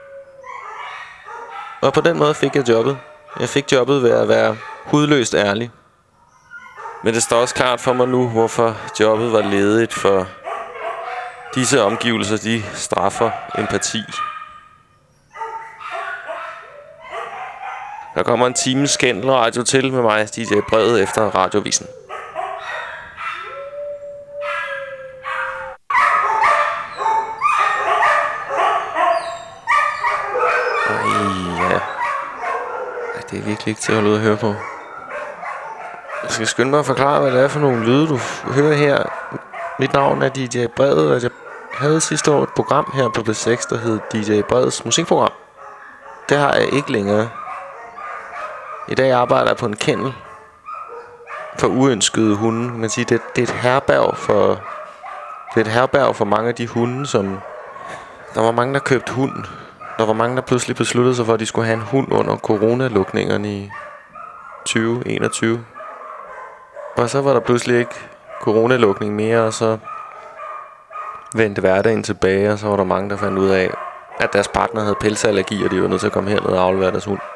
Speaker 1: Og på den måde fik jeg jobbet. Jeg fik jobbet ved at være hudløst ærlig. Men det står også klart for mig nu, hvorfor jobbet var ledigt, for disse omgivelser, de straffer empati. Der kommer en times skændelradio til med mig, D J Brede, efter radiovisen. Ej, ja. Ej, det er virkelig ikke til at holde ud at høre på. Jeg skal skynde mig at forklare, hvad det er for nogle lyde, du hører her. Mit navn er D J Brede, og jeg havde sidste år et program her på B seks, der hed D J Bredes musikprogram. Det har jeg ikke længere. I dag arbejder jeg på en kennel for uønskede hunde. Man siger, det, det er et herberg for det er et herberg for mange af de hunde, som der var mange, der købte hund. Der var mange, der pludselig besluttede sig for, at de skulle have en hund under coronalukningerne i tyve enogtyve. Og så var der pludselig ikke coronalukning mere, og så vendte hverdagen tilbage, og så var der mange, der fandt ud af, at deres partner havde pelsallergi, og de var nødt til at komme herned og aflevere deres hund.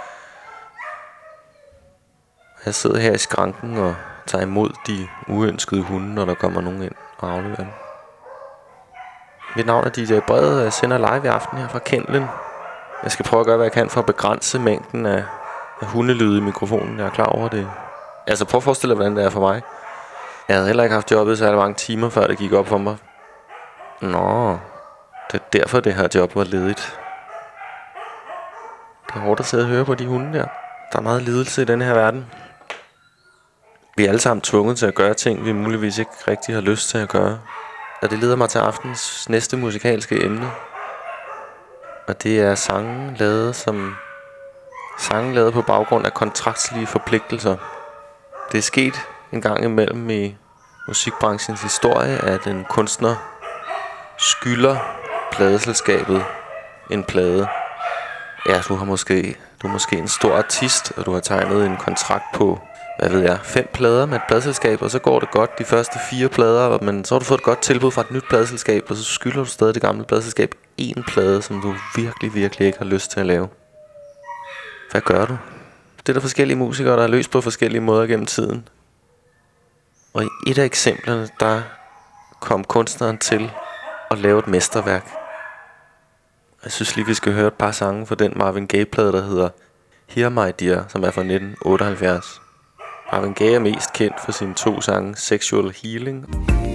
Speaker 1: Jeg sidder her i skranken og tager imod de uønskede hunde, når der kommer nogen ind og afleverer dem. Mit navn er D J Brede, og jeg sender live i aften her fra Kindlen. Jeg skal prøve at gøre, hvad jeg kan for at begrænse mængden af, af hundelyde i mikrofonen. Jeg er klar over det. Altså prøv at forestille dig, hvordan det er for mig. Jeg havde heller ikke haft jobbet så mange timer, før det gik op for mig. Nå, det er derfor, det her job var ledigt. Det er hårdt at sidde og høre på de hunde der. Der er meget lidelse i denne her verden. Vi er alle sammen tvunget til at gøre ting, vi muligvis ikke rigtig har lyst til at gøre. Og det leder mig til aftens næste musikalske emne. Og det er sange lavet som sange lavet på baggrund af kontraktlige forpligtelser. Det er sket en gang imellem i musikbranchens historie, at en kunstner skylder pladeselskabet en plade. Ja, du har måske du er måske en stor artist, og du har tegnet en kontrakt på, hvad ved jeg, fem plader med et pladeselskab, og så går det godt de første fire plader, men så har du fået et godt tilbud fra et nyt pladeselskab, og så skylder du stadig det gamle pladeselskab en plade, som du virkelig, virkelig ikke har lyst til at lave. Hvad gør du? Det er der forskellige musikere, der har løst på forskellige måder gennem tiden. Og i et af eksemplerne, der kom kunstneren til at lave et mesterværk. Jeg synes lige, vi skal høre et par sange fra den Marvin Gaye-plade, der hedder Here My Dear, som er fra nitten otteoghalvfjerds. Marvin Gaye er mest kendt for sine to sange Sexual Healing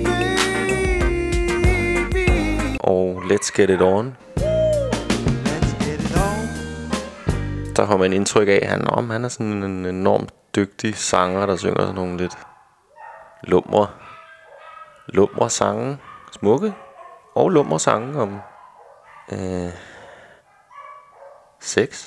Speaker 1: og Let's Get It On. Der har man indtryk af, at han, om, han er sådan en enormt dygtig sanger, der synger sådan nogle lidt lumre, lumre sange, smukke og lumre sange om øh, sex.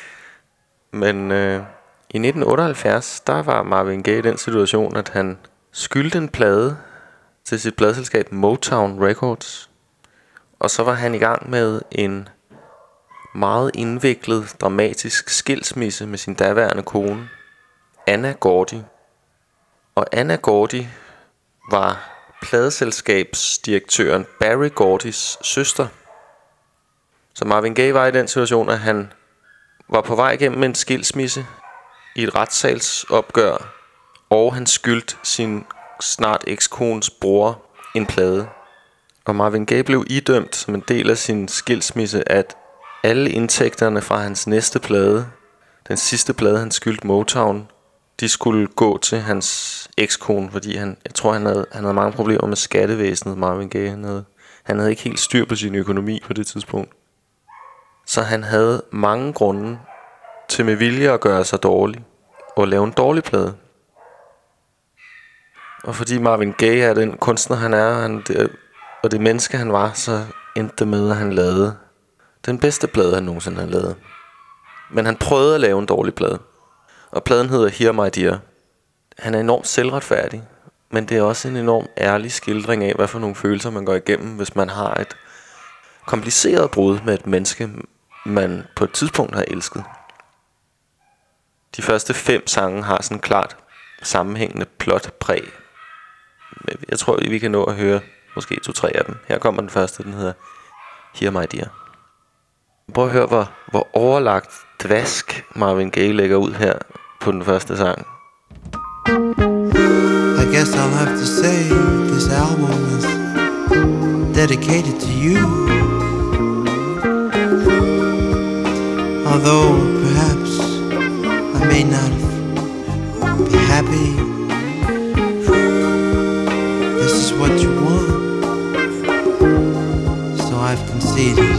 Speaker 1: Men øh, i nitten otteoghalvfjerds, der var Marvin Gaye i den situation, at han skyldte en plade til sit pladselskab Motown Records. Og så var han i gang med en meget indviklet, dramatisk skilsmisse med sin daværende kone, Anna Gordy. Og Anna Gordy var pladeselskabsdirektøren Barry Gordys søster. Så Marvin Gaye var i den situation, at han var på vej gennem en skilsmisse i et retssalsopgør, og han skyldte sin snart ekskones bror en plade. Og Marvin Gaye blev idømt som en del af sin skilsmisse, at alle indtægterne fra hans næste plade, den sidste plade han skyldte Motown, de skulle gå til hans ekskone, fordi han, jeg tror han havde, han havde mange problemer med skattevæsenet, Marvin Gaye. Han havde, han havde ikke helt styr på sin økonomi på det tidspunkt. Så han havde mange grunde til med vilje at gøre sig dårlig og lave en dårlig plade. Og fordi Marvin Gaye er den kunstner han er, han, det, og det menneske han var, så endte det med at han lavede den bedste plade han nogensinde har lavet. Men han prøvede at lave en dårlig plade, og pladen hedder Here My Dear. Han er enormt selvretfærdig, men det er også en enorm ærlig skildring af, hvad for nogle følelser man går igennem, hvis man har et kompliceret brud med et menneske, man på et tidspunkt har elsket. De første fem sange har sådan klart sammenhængende plotpræg. Jeg tror, vi kan nå at høre måske to-tre af dem. Her kommer den første, den hedder Here My Dear. Prøv at høre, hvor, hvor overlagt dvask Marvin Gaye lægger ud her på den første sang.
Speaker 6: I guess I'll have to say this album is dedicated to you. Although perhaps I may not be happy, this is what you want, so I've conceded.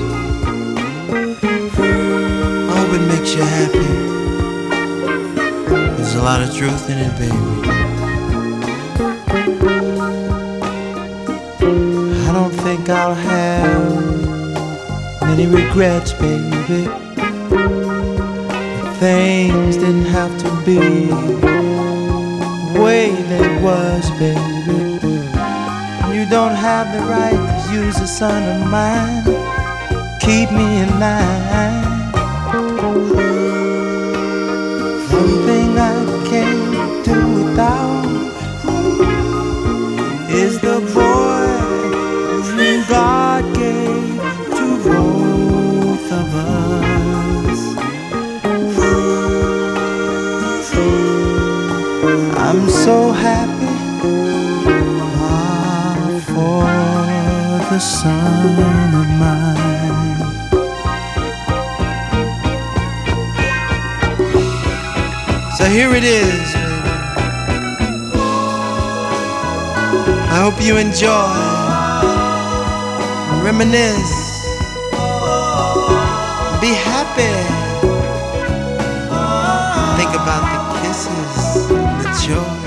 Speaker 6: I hope it makes you happy. There's a lot of truth in it, baby. I don't think I'll have many regrets, baby. Things didn't have to be the way they was, baby. You don't have the right to use a son of mine. Keep me in line. One thing I can't do without is the boy who God gave to both of us. I'm so happy ah, for the son of mine. So here it is, baby. I hope you enjoy, reminisce, be happy. Think about the kisses, the joy.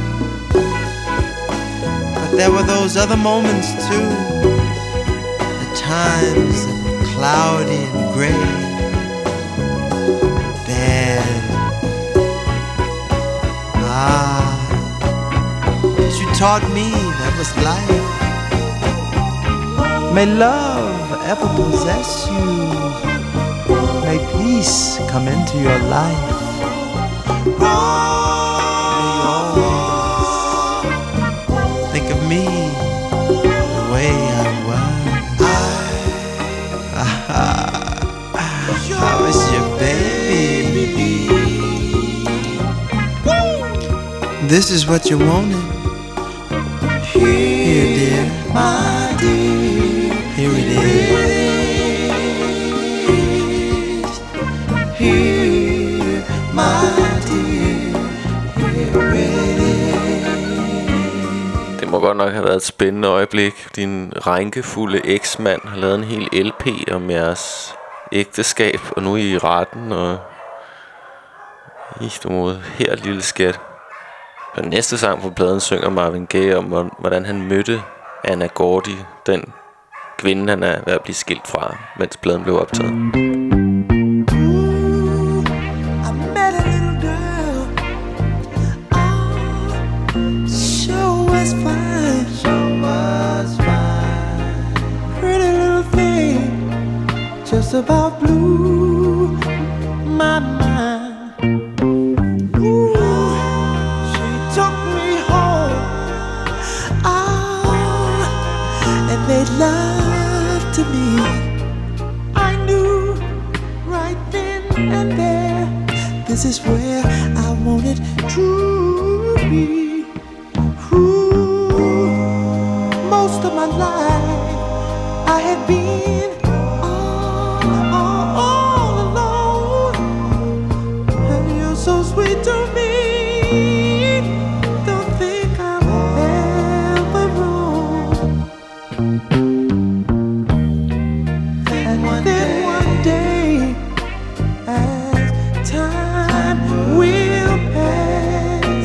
Speaker 6: But there were those other moments too, the times that were cloudy and gray, bad. Ah, but you taught me that was life. May love ever possess you. May peace come into your life. May you always think of me the way I was. I, I was your baby. This is what you wanted. Here, dear, my dear. Here it is. Here, my dear. Here it is.
Speaker 1: Det må godt nok have været et spændende øjeblik. Din rænkefulde eksmand har lavet en hel L P om jeres ægteskab, og nu er I i retten, og I du må her lille skat. Den næste sang på pladen synger Marvin Gaye om, hvordan han mødte Anna Gordy, den kvinde, han er ved at blive skilt fra, mens pladen blev optaget.
Speaker 6: I met a little girl, oh, so just about blew my mind. Ooh, she took me home, oh, and made love to me. I knew right then and there, this is where I wanted to be. Ooh, most of my life I had been all, all, all alone, and you're so sweet to me. Don't think I'm ever wrong. And then one day, as time will pass,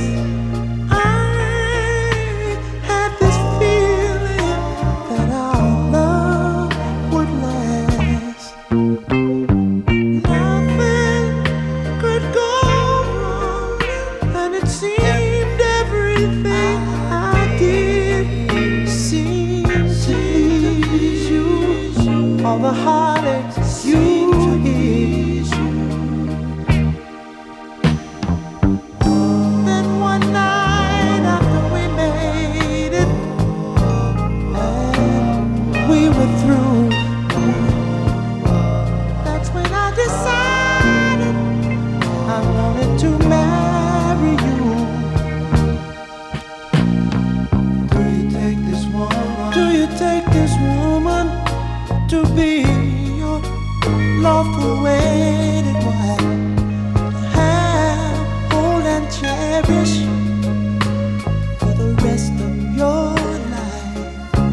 Speaker 6: I had this feeling that our love would last. Nothing could go wrong, and it seemed everything I did seemed to please you. All the heartaches you ease you. Then one night after we made it, and we were through, that's when I decided I wanted to marry you. Do you take this woman? Do you take this woman to be your lawful wedded wife? Have, hold and cherish for the rest of your life.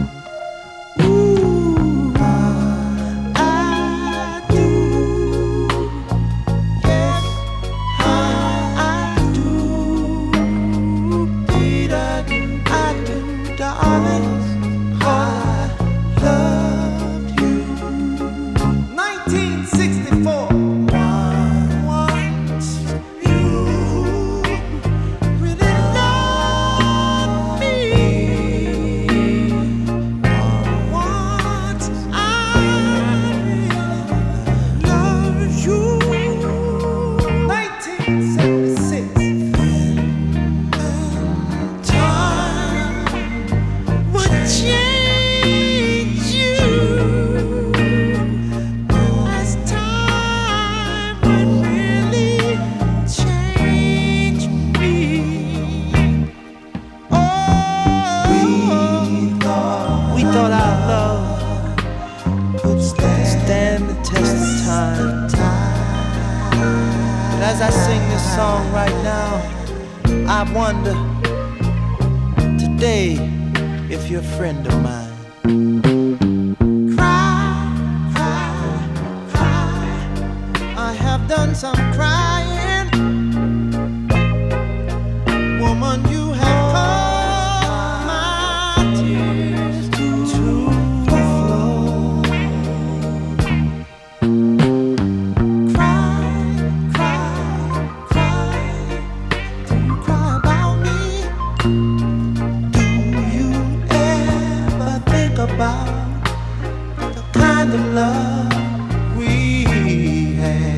Speaker 6: Ooh, I do. Yes, I do. Peter, I do, darling. I love you. nineteen sixty-four. Once you really loved me. Once I really loved you. nineteen seventy-six. Time would change you, as time would really change me. Oh, we thought we thought our love could stand, stand the test of time. But as I sing this song right now, I wonder today if you're a friend of mine. Cry, cry, cry. I have done some crying. Woman, you have caused my tears to flow. Cry, cry, cry. Do you cry about me? Do you ever think about the kind of love we had?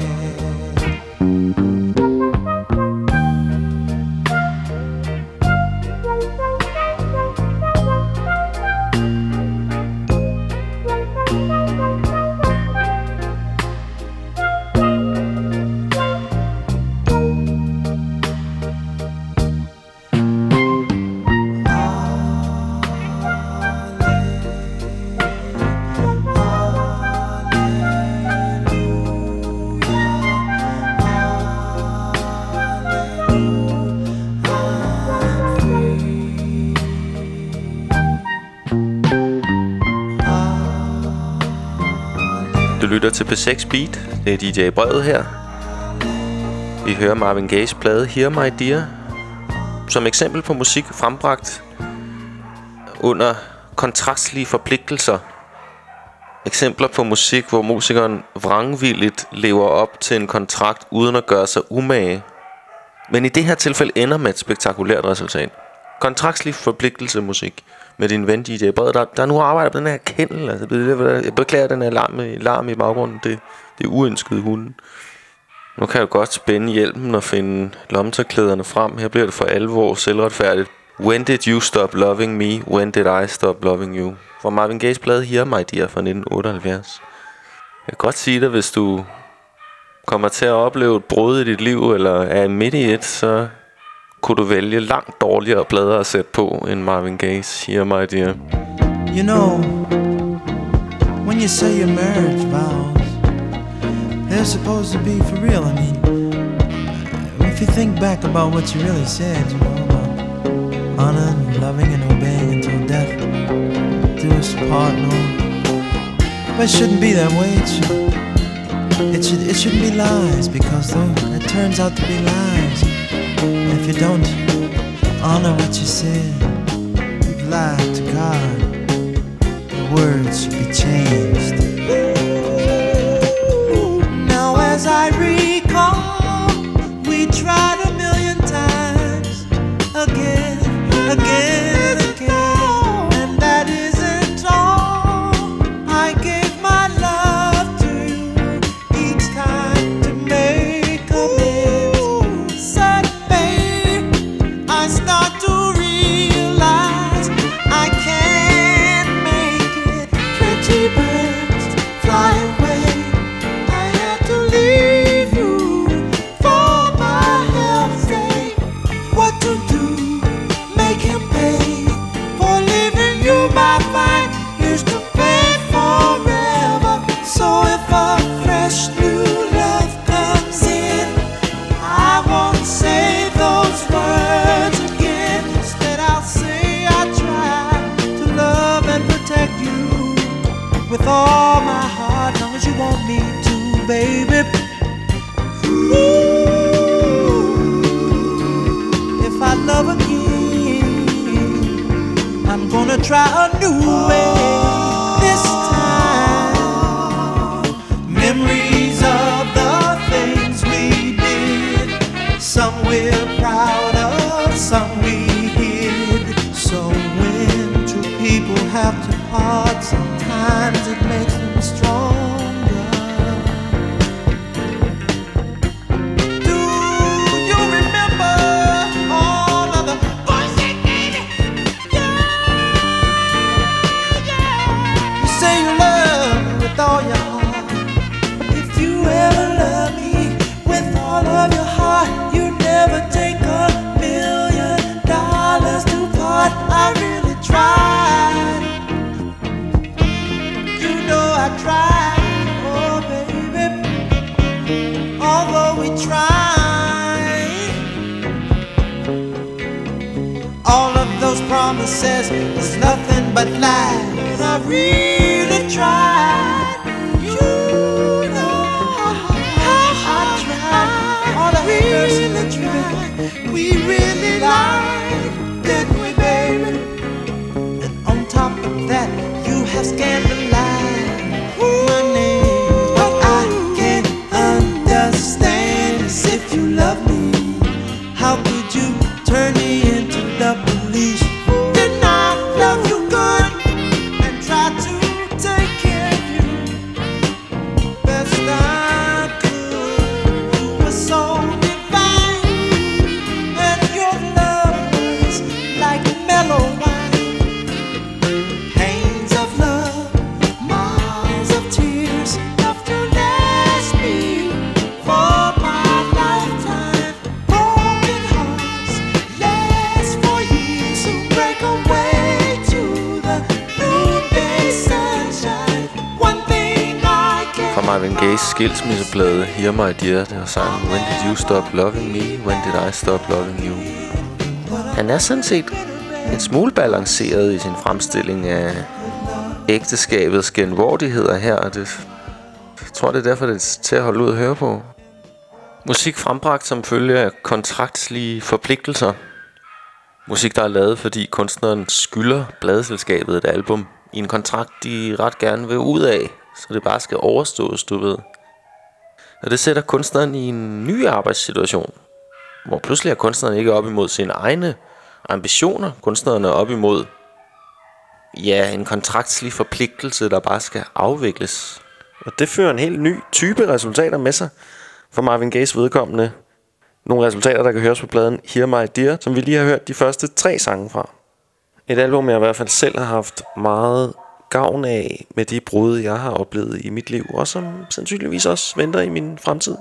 Speaker 1: Du lytter til P seks Beat. Det er D J Brevet her. Vi hører Marvin Gaye's plade Hear My Dear som eksempel på musik frembragt under kontrastlige forpligtelser. Eksempler på musik, hvor musikeren vrangvilligt lever op til en kontrakt uden at gøre sig umage. Men i det her tilfælde ender med et spektakulært resultat. Kontraktlig forpligtelse musik med din ven D J Brede, der, der nu arbejder på den her kendel. Altså, det, jeg beklager den her larm, larm i baggrunden. Det, det er uønsket hunden. Nu kan jeg godt spænde hjelmen og finde lommetørklæderne frem. Her bliver det for alvor selvretfærdigt. When did you stop loving me? When did I stop loving you? Fra Marvin Gaye's plade Here My Dear fra nitten otteoghalvfjerds. Jeg kan godt sige dig, hvis du kommer til at opleve et brud i dit liv, eller er midt i et, så kunne du vælge langt dårligere plader at sætte på end Marvin Gaye's Here My Dear.
Speaker 6: You know, when you say your marriage vows, they're supposed to be for real. I mean, if you think back about what you really said, you know, about honor and loving and obeying until death do us part, no. But it shouldn't be that way. It should, it should, it shouldn't be lies, because though it turns out to be lies. If you don't honor what you said, you've lied to God. The words should be changed. Now as I recall, we tried a million times, again, again, again, and that isn't all. I gave my love to you each time to make amends. Suddenly I start to realize I can't make it. Pretty birds fly away. I had to leave you for my health's sake. What to do? Make him pay for leaving you. My fine used to pay forever. So if a fresh new love comes in, I won't say those words again. Instead I'll say I try to love and protect you with all my heart, long as you want me to, baby. Ooh, if I love again, I'm gonna try a new way this time. Memories of the things we did, some we're proud of, some we hid. So when two people have to part, sometimes it makes them stronger. Do you remember all of the voices, baby? Yeah, yeah. You say you love me with all your heart. If you ever love me with all of your heart, you never take a million dollars to part. I really tried. You know I tried, oh baby. Although we tried, all of those promises was nothing but lies. I really tried. You know how I tried. All I really tried. We really lied, didn't we, baby? And on top of that, you have scandalized my name. What I can't understand is if you love me, how could you turn me into the police? Didn't I love you good and try to take care of you best I could? You were so divine, and your love was like mellow wine. Pains of love, miles of tears, enough to last me for my lifetime. Broken hearts last for years, so break away to the noonday sunshine. One thing I can
Speaker 1: Fra Marvin Gaye's skilsmisseplade Here My Dear, der sang When did you stop loving me? When did I stop loving you? Han er sådan set en smule balanceret i sin fremstilling af ægteskabets genvordigheder her, og det, jeg tror, det er derfor, det er til at holde ud at høre på. Musik frembragt som følge af kontraktlige forpligtelser. Musik, der er lavet, fordi kunstneren skylder pladeselskabet et album i en kontrakt, de ret gerne vil ud af, så det bare skal overstås, du ved. Og det sætter kunstneren i en ny arbejdssituation, hvor pludselig er kunstneren ikke op imod sine egne ambitioner. Kunstneren er op imod ja, en kontraktslig forpligtelse, der bare skal afvikles. Og det fører en helt ny type resultater med sig for Marvin Gayes vedkommende. Nogle resultater, der kan høres på pladen Hear My Dear, som vi lige har hørt de første tre sange fra. Et album, jeg i hvert fald selv har haft meget gavn af med de brud, jeg har oplevet i mit liv, og som sandsynligvis også venter i min fremtid.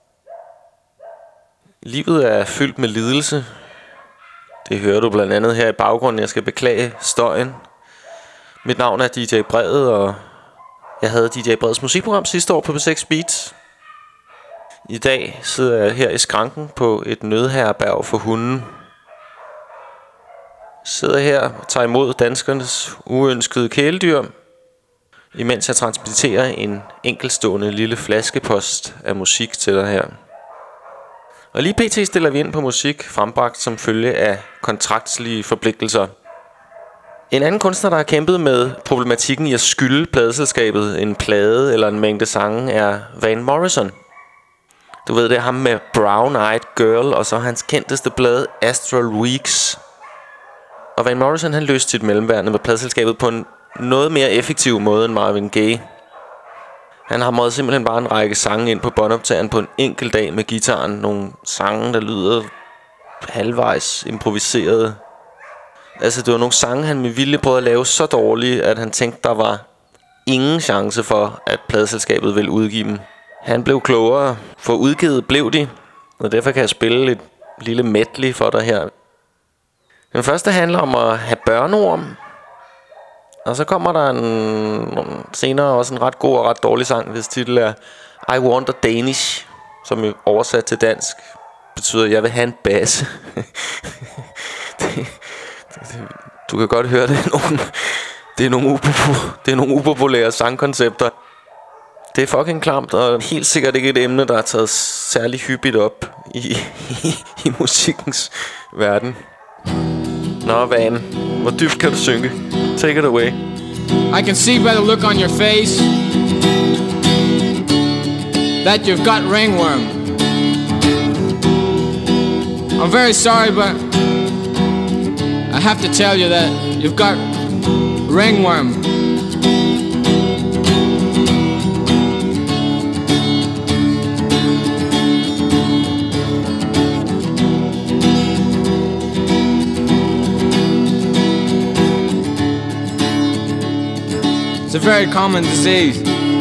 Speaker 1: Livet er fyldt med lidelse. Det hører du blandt andet her i baggrunden. Jeg skal beklage støjen. Mit navn er D J Brevet, og jeg havde D J Breds musikprogram sidste år på P seks Beats. I dag sidder jeg her i skranken på et nødherberg for hunden. Sidder her og tager imod danskernes uønskede kæledyr, imens jeg transporterer en enkeltstående lille flaskepost af musik til dig her. Og lige pt. Stiller vi ind på musik frembragt som følge af kontraktslige forpligtelser. En anden kunstner, der har kæmpet med problematikken i at skylde pladeselskabet en plade eller en mængde sange, er Van Morrison. Du ved, det er ham med Brown Eyed Girl, og så hans kendteste plade Astral Weeks. Og Van Morrison, han løste sit mellemværende med pladeselskabet på en noget mere effektiv måde end Marvin Gaye. Han har måttet simpelthen bare en række sange ind på båndoptageren på en enkelt dag med gitaren. Nogle sange, der lyder halvvejs improviseret. Altså, det var nogle sange, han med vilje prøvede at lave så dårlige, at han tænkte, der var ingen chance for, at pladeselskabet ville udgive dem. Han blev klogere, for udgivet blev de, og derfor kan jeg spille et lille medley for dig her. Den første handler om at have børneorm. Og så kommer der en, senere også en ret god og ret dårlig sang, hvis titel er I Want a Danish, som jo oversat til dansk betyder, jeg vil have en basse. det, det, du kan godt høre, det er nogle, det er nogle, upopul- det er nogle upopulære sangkoncepter. Det er fucking klamt, og helt sikkert ikke et emne, der er taget særlig hyppigt op i, i, i musikkens verden. Nå, Van, hvor dybt kan du synge? Take it away.
Speaker 7: I can see by the look on your face that you've got ringworm. I'm very sorry, but I have to tell you that you've got ringworm. It's a very common disease.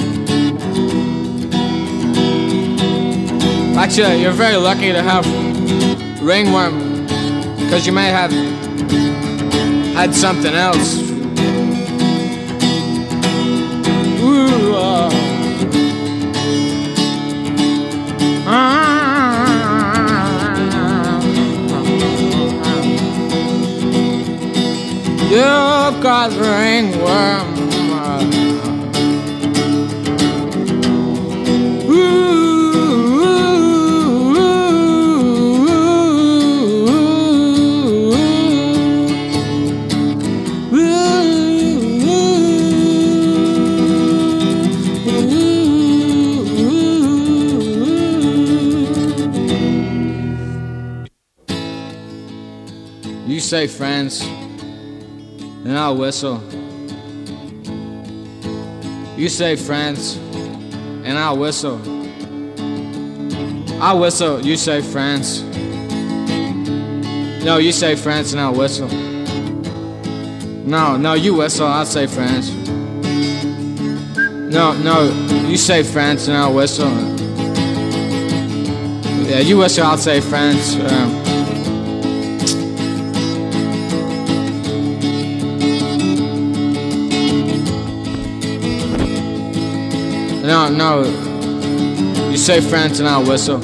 Speaker 7: Actually, you're very lucky to have ringworm, because you may have had something else. Ooh, uh. You've got ringworm. You say friends, and I'll whistle. You say friends, and I'll whistle. I'll whistle, you say friends. No, you say friends and I'll whistle. No, no, you whistle, I'll say friends. No, no, you say friends and I'll whistle. Yeah, you whistle, I'll say friends. Um, No, no, you say friends and I'll whistle.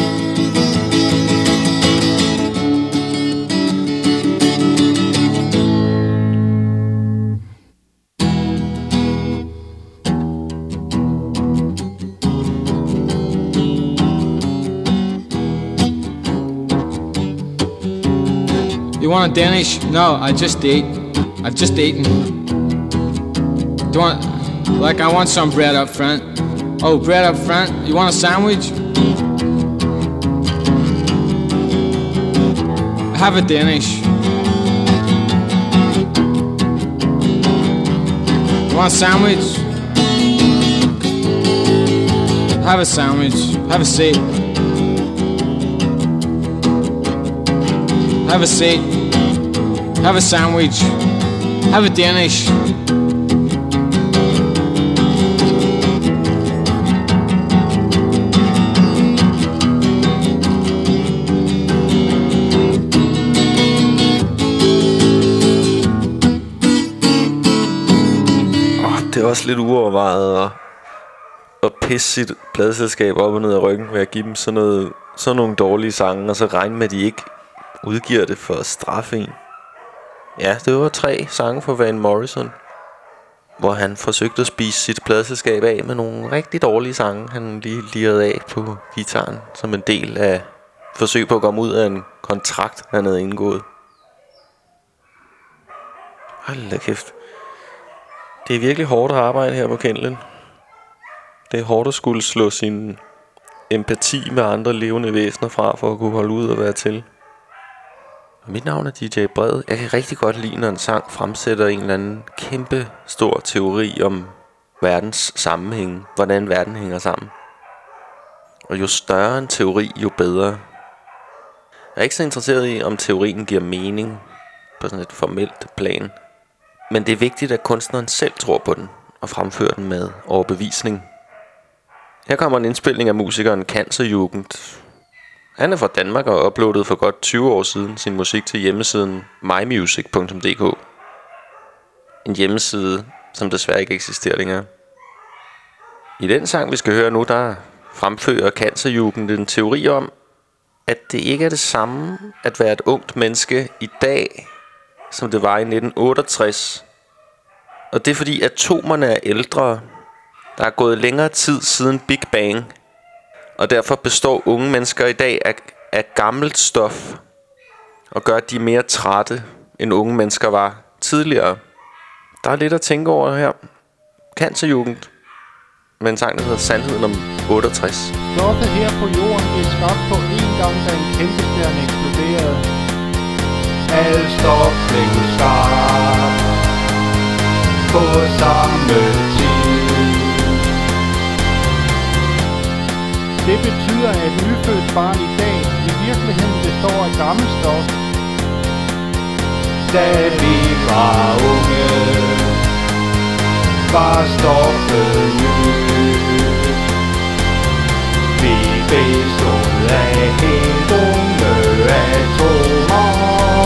Speaker 7: You want a Danish? No, I just ate. I've just eaten. Do you want, like I want some bread up front. Oh, bread up front? You want a sandwich? Have a Danish. want a sandwich? Have a sandwich. Have a seat. Have a seat. Have a sandwich. Have a Danish.
Speaker 1: Det er også lidt uovervejet at, at pisse sit pladeselskab op og ned af ryggen ved at give dem sådan, noget, sådan nogle dårlige sange, og så regne med, at de ikke udgiver det for at straffe en. Ja, det var tre sange fra Van Morrison, hvor han forsøgte at spise sit pladeselskab af med nogle rigtig dårlige sange, han lige lirede af på gitaren, som en del af forsøg på at komme ud af en kontrakt, han havde indgået. Hold da kæft. Det er virkelig hårdt at arbejde her på Kendlen. Det er hårdt at skulle slå sin empati med andre levende væsener fra, for at kunne holde ud og være til. Og mit navn er D J Brede. Jeg kan rigtig godt lide, når en sang fremsætter en eller anden kæmpe stor teori om verdens sammenhæng. Hvordan verden hænger sammen. Og jo større en teori, jo bedre. Jeg er ikke så interesseret i, om teorien giver mening på sådan et formelt plan. Men det er vigtigt, at kunstneren selv tror på den og fremfører den med overbevisning. Her kommer en indspilning af musikeren Cancerjugend. Han er fra Danmark og uploadede for godt tyve år siden sin musik til hjemmesiden my music punktum d k. En hjemmeside, som desværre ikke eksisterer længere. I den sang, vi skal høre nu, der fremfører Cancerjugend en teori om, at det ikke er det samme at være et ungt menneske i dag, som det var i nitten otteogtres. Og det er fordi atomerne er ældre. Der er gået længere tid siden Big Bang. Og derfor består unge mennesker i dag af, af gammelt stof. Og gør, at de er mere trætte, end unge mennesker var tidligere. Der er lidt at tænke over her. Cancerjugend. Med en sang, der hedder Sandheden om otteogtres.
Speaker 8: Stoffet her på jorden blev skabt på en gang, da en kæmpe stjerne eksploderede.
Speaker 9: Al stof blev skabt på samme tid.
Speaker 8: Det betyder, at et nyfødt barn i dag i virkeligheden består af gammelt stof.
Speaker 9: Da vi var unge, var stoffet nyt. Vi bestod af helt unge atomer.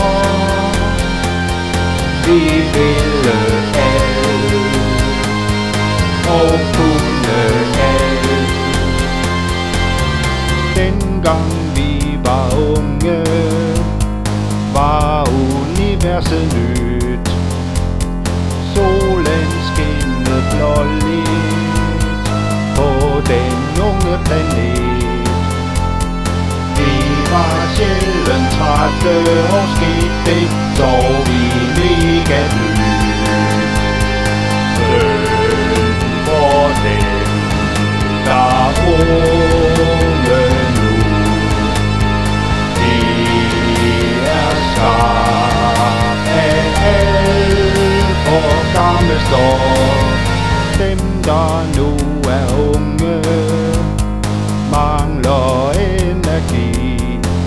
Speaker 9: Vi ville alt og kunne alt.
Speaker 8: Dengang vi var unge, var universet nyt. Solen skinnede blåligt på den unge planet. Vi var sjældent trætte og skete, så vi mega nyt.
Speaker 9: Synd for dem, der unge nu. De er skabt af alt for gammel stof.
Speaker 8: Dem, der nu er unge, mangler energi.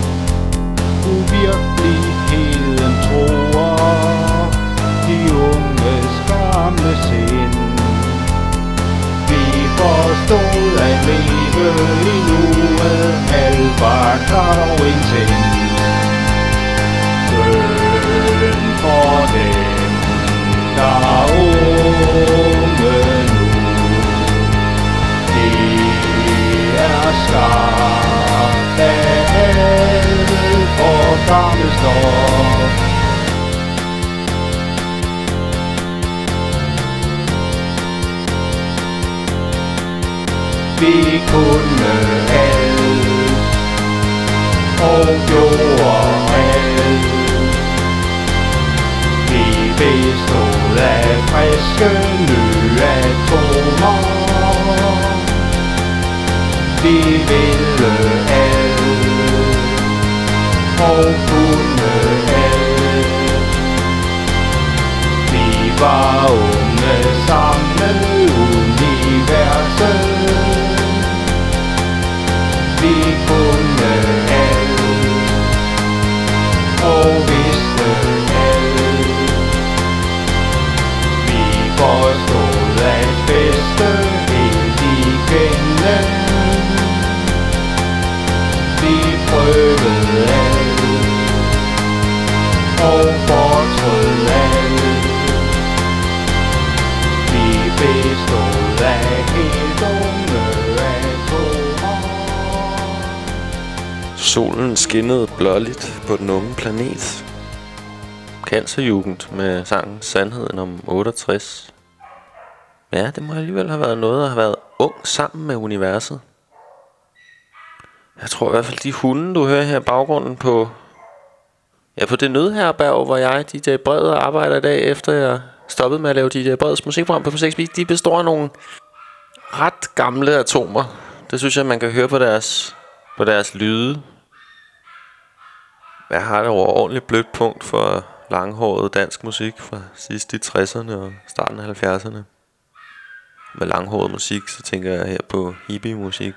Speaker 8: Uvirkeligheden tror de unges gamle sind. Vi forstod at leve i nuet, alt var klart og intens.
Speaker 9: Synd for dem, der er unge nu. De er skabt af alt for gammel stof. Vi kunne alt og gjorde alt. Vi bestod af friske nye atomer. Vi ville alt og kunne alt. Vi var unge sammen.
Speaker 1: Solen skinnede blåligt på den unge planet. Cancerjugend med sangen Sandheden om otteogtres. Ja, det må alligevel have været noget at have været ung sammen med universet. Jeg tror i hvert fald, de hunde, du hører her i baggrunden på... Ja, på det nødherberg, hvor jeg, D J Bred, arbejder i dag, efter jeg stoppede med at lave D J Breds musikprogram på P seks Beat. De består af nogle ret gamle atomer. Det synes jeg, man kan høre på deres, på deres lyde. Jeg har et overordentligt blødt punkt for langhåret dansk musik fra sidst i tresserne og starten af halvfjerdserne. Med langhåret musik, så tænker jeg her på hippie-musik.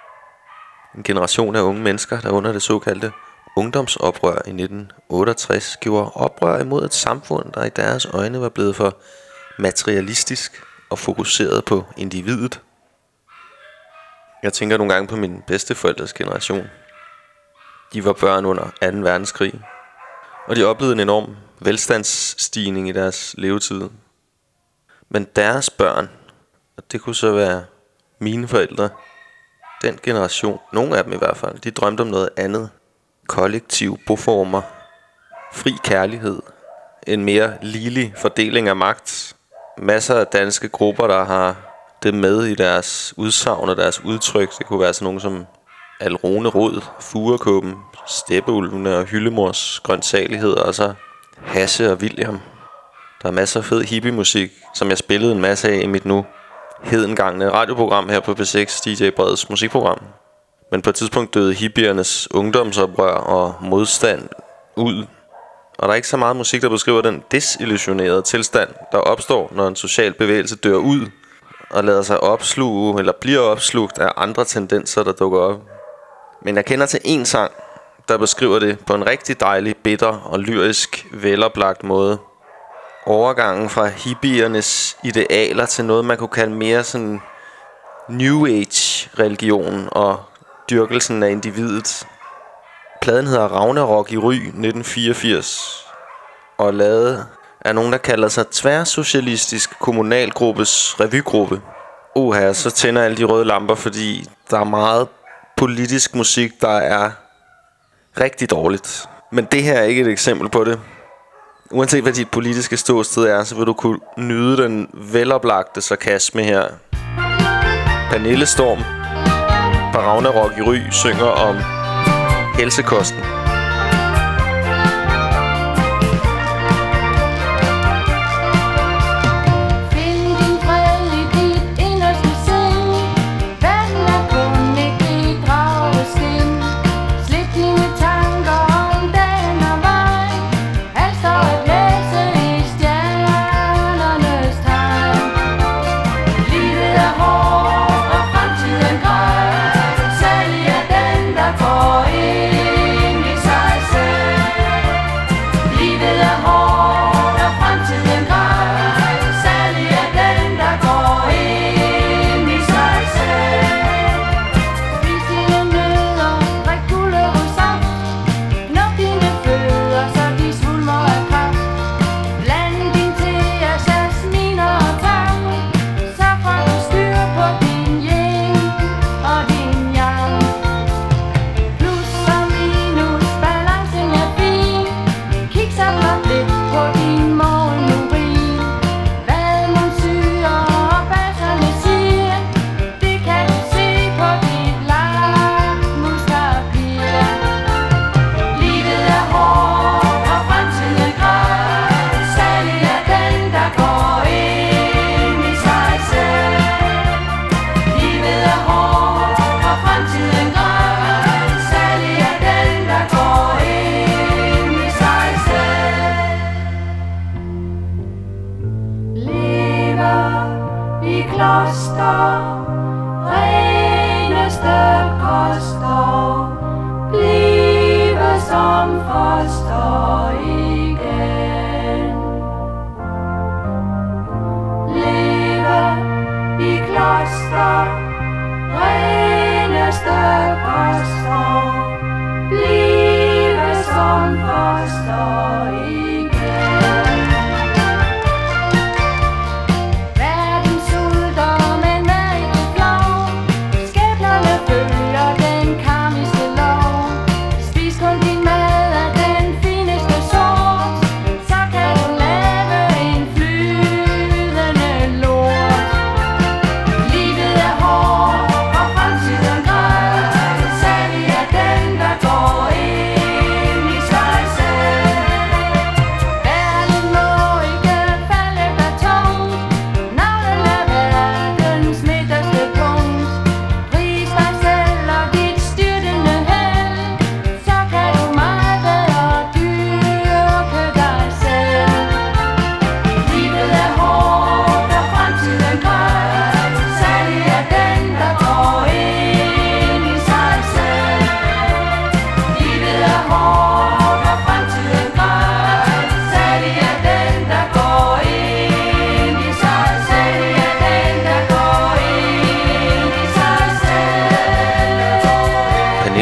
Speaker 1: En generation af unge mennesker, der under det såkaldte ungdomsoprør i nitten otteogtres gjorde oprør imod et samfund, der i deres øjne var blevet for materialistisk og fokuseret på individet. Jeg tænker nogle gange på mine bedsteforældres generation. De var børn under anden verdenskrig, og de oplevede en enorm velstandsstigning i deres levetid. Men deres børn, og det kunne så være mine forældre, den generation, nogle af dem i hvert fald, de drømte om noget andet. Kollektive boformer, fri kærlighed, en mere ligelig fordeling af magt. Masser af danske grupper, der har det med i deres udsagn og deres udtryk. Det kunne være sådan nogle som Alrone Rod, Furekåben, Steppeulvene og Hyllemors Grøntsaligheder, og så Hasse og William. Der er masser af fed hippie-musik, som jeg spillede en masse af i mit nu hedengangne radioprogram her på P seks, D J Breds musikprogram. Men på et tidspunkt døde hippiernes ungdomsoprør og modstand ud. Og der er ikke så meget musik, der beskriver den desillusionerede tilstand, der opstår, når en social bevægelse dør ud og lader sig opsluge eller bliver opslugt af andre tendenser, der dukker op. Men jeg kender til en sang, der beskriver det på en rigtig dejlig, bitter og lyrisk veloplagt måde. Overgangen fra hippiernes idealer til noget, man kunne kalde mere sådan New Age religion og dyrkelsen af individet. Pladen hedder Ragnarok i Ry nitten fireogfirs og er lavet af nogen, der kalder sig Tværsocialistisk Kommunalgruppes revygruppe. Uha, så tænder alle de røde lamper, fordi der er meget politisk musik, der er rigtig dårligt. Men det her er ikke et eksempel på det. Uanset hvad dit politiske ståsted er, så vil du kunne nyde den veloplagte sarkasme her. Pernille Storm på Ragnarok i Ry synger om helsekosten.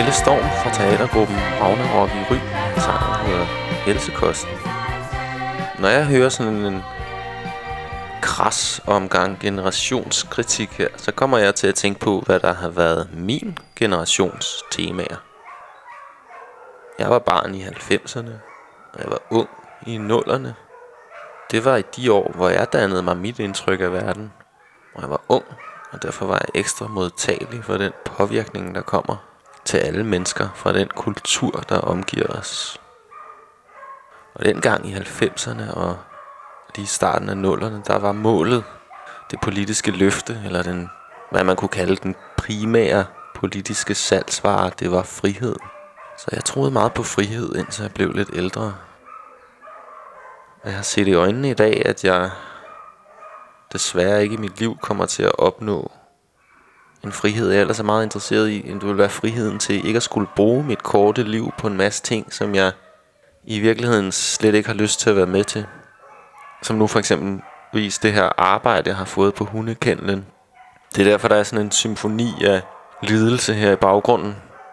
Speaker 1: Pelle Storm fra teatergruppen Ragnarok i Ry. Sangen hedder Helsekosten. Når jeg hører sådan en kras omgang generationskritik her, så kommer jeg til at tænke på, hvad der har været min generations temaer. Jeg var barn i halvfemserne, og jeg var ung i nullerne. Det var i de år, hvor jeg dannede mig mit indtryk af verden. Og jeg var ung, og derfor var jeg ekstra modtagelig for den påvirkning, der kommer til alle mennesker fra den kultur, der omgiver os. Og dengang i halvfemserne og lige i starten af nullerne, der var målet, det politiske løfte, eller den, hvad man kunne kalde den primære politiske salgsvare, det var frihed. Så jeg troede meget på frihed, indtil jeg blev lidt ældre. Og jeg har set i øjnene i dag, at jeg desværre ikke i mit liv kommer til at opnå en frihed, jeg ellers er meget interesseret i. Det vil være friheden til ikke at skulle bruge mit korte liv på en masse ting, som jeg i virkeligheden slet ikke har lyst til at være med til. Som nu for eksempel vis det her arbejde, jeg har fået på hundekendlen. Det er derfor, der er sådan en symfoni af lidelse her i baggrunden.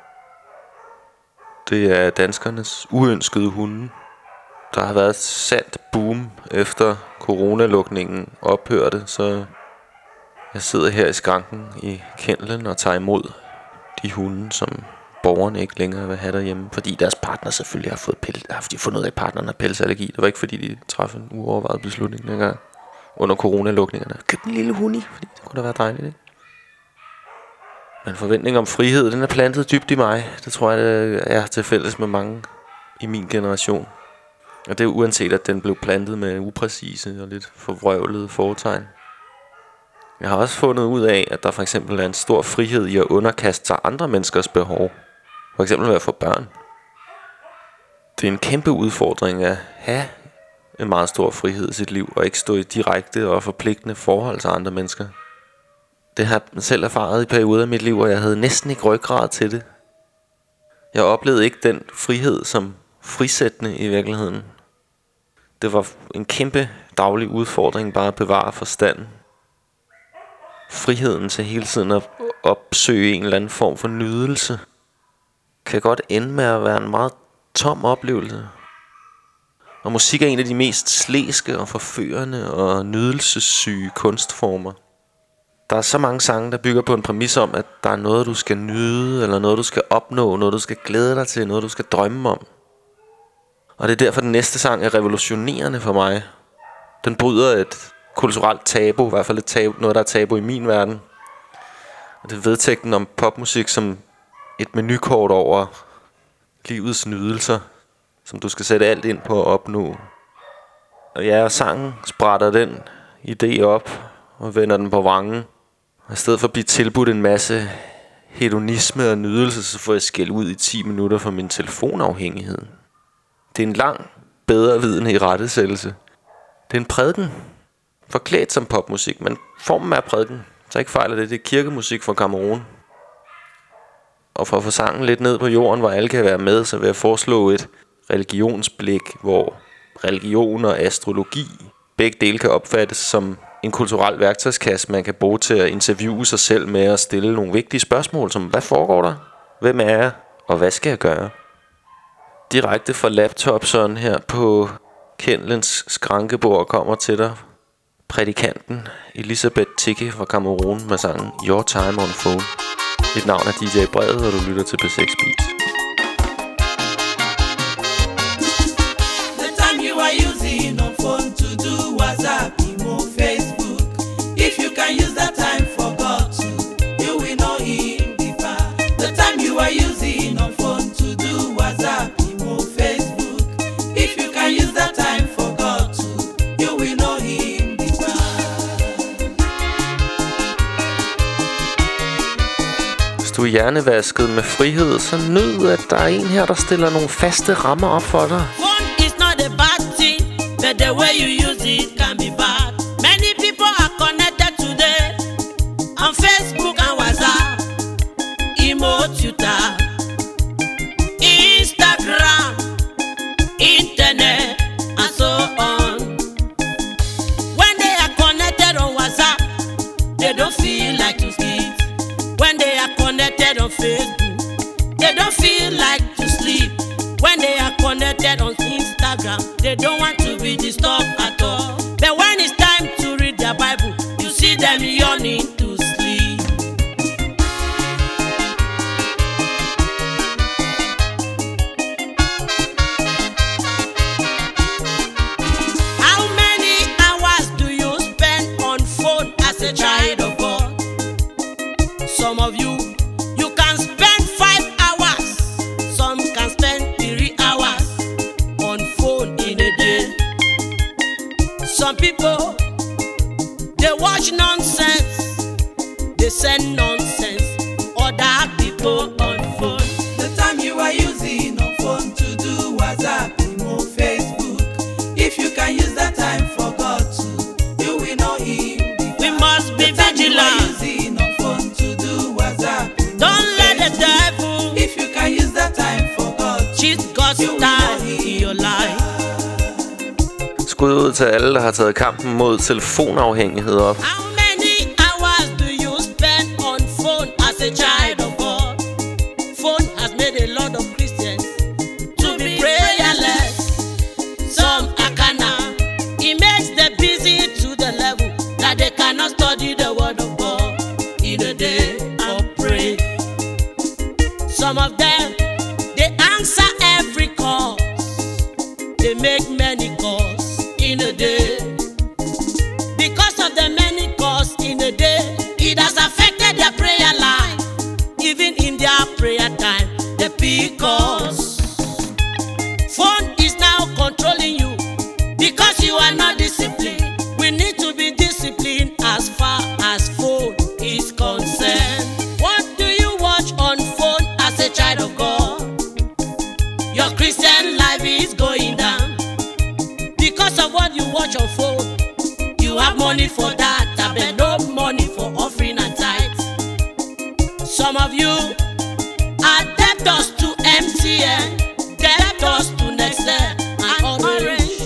Speaker 1: Det er danskernes uønskede hunde. Der har været et sandt boom efter coronalukningen ophørte, så jeg sidder her i skranken i kendlen og tager imod de hunde, som borgerne ikke længere vil have derhjemme, fordi deres partner selvfølgelig har fået pels, har de fundet ud af, at partneren har pelsallergi. Det var ikke fordi de træffede en uovervejet beslutning dengang under coronalukningerne. Køb en lille hund i, fordi det kunne da være dejligt, ikke? Men forventningen om frihed, den er plantet dybt i mig. Det tror jeg, det er til fælles med mange i min generation. Og det er uanset, at den blev plantet med upræcise og lidt forvrøvlede foretegn. Jeg har også fundet ud af, at der for eksempel er en stor frihed i at underkaste sig andre menneskers behov. For eksempel ved at få børn. Det er en kæmpe udfordring at have en meget stor frihed i sit liv, og ikke stå i direkte og forpligtende forhold til andre mennesker. Det har jeg selv erfaret i perioder af mit liv, og jeg havde næsten ikke ryggrad til det. Jeg oplevede ikke den frihed som frisættende i virkeligheden. Det var en kæmpe daglig udfordring bare at bevare forstanden. Friheden til hele tiden at opsøge en eller anden form for nydelse kan godt ende med at være en meget tom oplevelse. Og musik er en af de mest slæske og forførende og nydelsessyge kunstformer. Der er så mange sange, der bygger på en præmis om, at der er noget, du skal nyde, eller noget, du skal opnå, noget, du skal glæde dig til, noget, du skal drømme om. Og det er derfor, den næste sang er revolutionerende for mig. Den bryder et kulturelt tabu, i hvert fald et tabu, noget, der er tabu i min verden. Og det er vedtægten om popmusik som et menukort over livets nydelser, som du skal sætte alt ind på at opnå. Og ja, og sangen sprætter den idé op og vender den på vrangen. Og i stedet for at blive tilbudt en masse hedonisme og nydelse, så får jeg skæld ud i ti minutter for min telefonafhængighed. Det er en lang, bedrevidende irettesættelse. Det er en prædiken, forklædt som popmusik, men formen er prædiken. Så ikke fejler det, det er kirkemusik fra Cameroun. Og for at få sangen lidt ned på jorden, hvor alle kan være med, så vil jeg foreslå et religionsblik, hvor religion og astrologi begge dele kan opfattes som en kulturel værktøjskasse, man kan bruge til at interviewe sig selv med at stille nogle vigtige spørgsmål, som hvad foregår der? Hvem er jeg? Og hvad skal jeg gøre? Direkte fra laptopseren her på Kendlens skrankebord kommer til dig prædikanten Elisabeth Tikke fra Cameroun med sangen Your Time on Phone. Mit navn er D J Brede, og du lytter til B seks Beats.
Speaker 10: The time you are using on phone to do WhatsApp, email, Facebook. If you can use that time for God too, you will know Him deeper. The time you are using on phone to do WhatsApp, email, Facebook. If you can use that time for God too, you will know Him deeper.
Speaker 1: Hvis du er hjernevasket med frihed, så nyd, at der er en her, der stiller nogle faste rammer op for dig.
Speaker 10: Phone is not a bad thing, but the way you use it can be bad. Many people are connected today on Facebook and WhatsApp, emo, Twitter, Instagram, internet, and so on. When they are connected on WhatsApp, they don't feel like to speak. When they are connected on Facebook, they don't They don't want to be disturbed at all. But when it's time to read their Bible, you see them yawning to sleep. How many hours do you spend on phone as a child of God? Some of you, you can spend five hours. Some can spend three hours on phone in a day. Some people, they watch nonsense, they send nonsense, other people on phone.
Speaker 11: The time you are using on phone to do WhatsApp, Imo, Facebook, if you can use that time for God too, you will know Him.
Speaker 10: We must be
Speaker 11: the time
Speaker 10: vigilant.
Speaker 11: You are using on phone to do WhatsApp, Imo,
Speaker 10: Don't let the
Speaker 11: Facebook,
Speaker 10: devil,
Speaker 11: if you can use that time for God,
Speaker 10: cheat God's
Speaker 11: you will
Speaker 10: time
Speaker 11: know
Speaker 10: in your life.
Speaker 1: Skud ud til alle, der har taget kampen mod telefonafhængighed op.
Speaker 10: How many hours do you spend on phone as a child of God? Phone has made a lot of Christians to be prayerless. Some are carnal. It makes them busy to the level that they cannot study the word of God in a day or pray. Some of them, they answer every call. They make many calls in a day. Because of the many calls in a day, it has affected their prayer life. Even in their prayer time, they pick calls. Phone is now controlling you because you are not disciplined. We need to be disciplined as far as phone is concerned. What do you watch on phone as a child of God? Your Christian life is going down because of what you watch on phone. You have money for that, but no money for offering and tithes. Some of you are debtors to M T N, debtors to Nextel and Orange.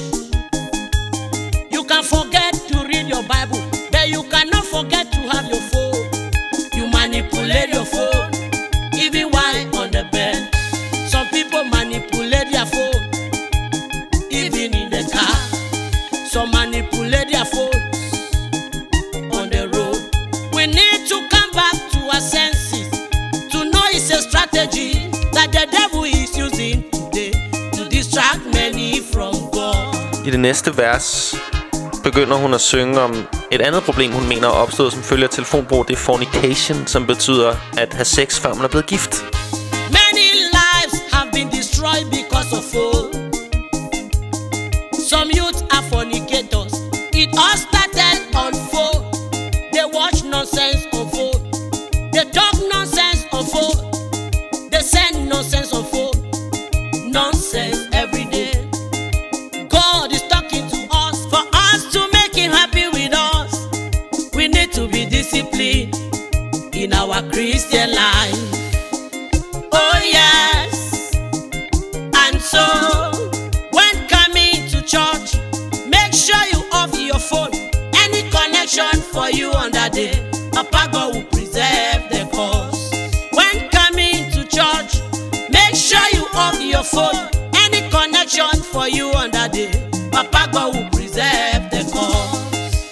Speaker 10: You can forget to read your Bible, but you cannot forget to have your phone. You manipulate your phone, even while on the bed. Some people manipulate their phone, even in the car. Some manipulate their phones on the road. We need to come back to our senses to know it's a strategy that the devil is using today to distract many from God.
Speaker 1: I det næste vers begynder hun at synge om et andet problem, hun mener er opstået som følge af telefonbrug. Det er fornication, som betyder at have sex, før man er blevet gift.
Speaker 10: Many lives have been destroyed because of phone. Some youth are fornicators. It all started on phone. They watch nonsense on phone. They talk nonsense on phone. They send nonsense on phone. Nonsense every day. God is talking to us. For us to make Him happy with us, we need to be disciplined in our Christian life. Oh yes. And so when coming to church, make sure you off your phone. Any connection for you on that day, Papa God will preserve the cause. When coming to church, make sure you off your phone. Any connection for you on that day, Papa God will preserve the cause.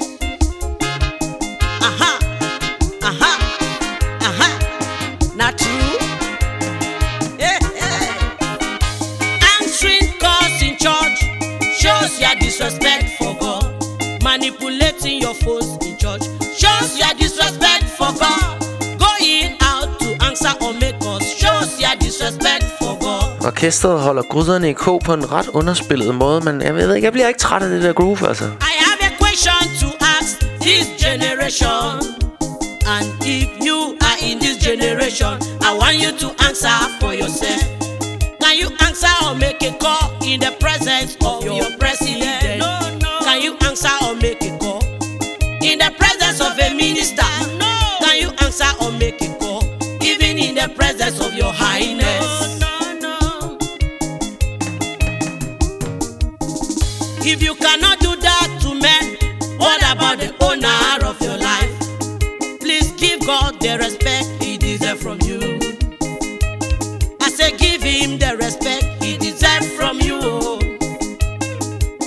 Speaker 10: Aha, aha, aha. Not true. Hey, hey. Answering calls in church shows your disrespect for God. Manipulating your phones in church shows your disrespect for God. Going out to answer or make calls shows your disrespect for God.
Speaker 1: Orkestret holder gryderne i kog på en ret underspillet måde, men jeg ved ikke, jeg bliver ikke træt af det der groove, altså.
Speaker 10: I have a question to ask this generation. And if you are in this generation, I want you to answer for yourself. Can you answer or make a call in the presence of your president? No, no. Can you answer or make a call in the presence of a minister? No. Can you answer or make a call even in the presence of your highness? No, no, no. If you cannot do that to men, what about the owner of your life? Please give God the respect He deserves from you. I say give Him the respect He deserves from you.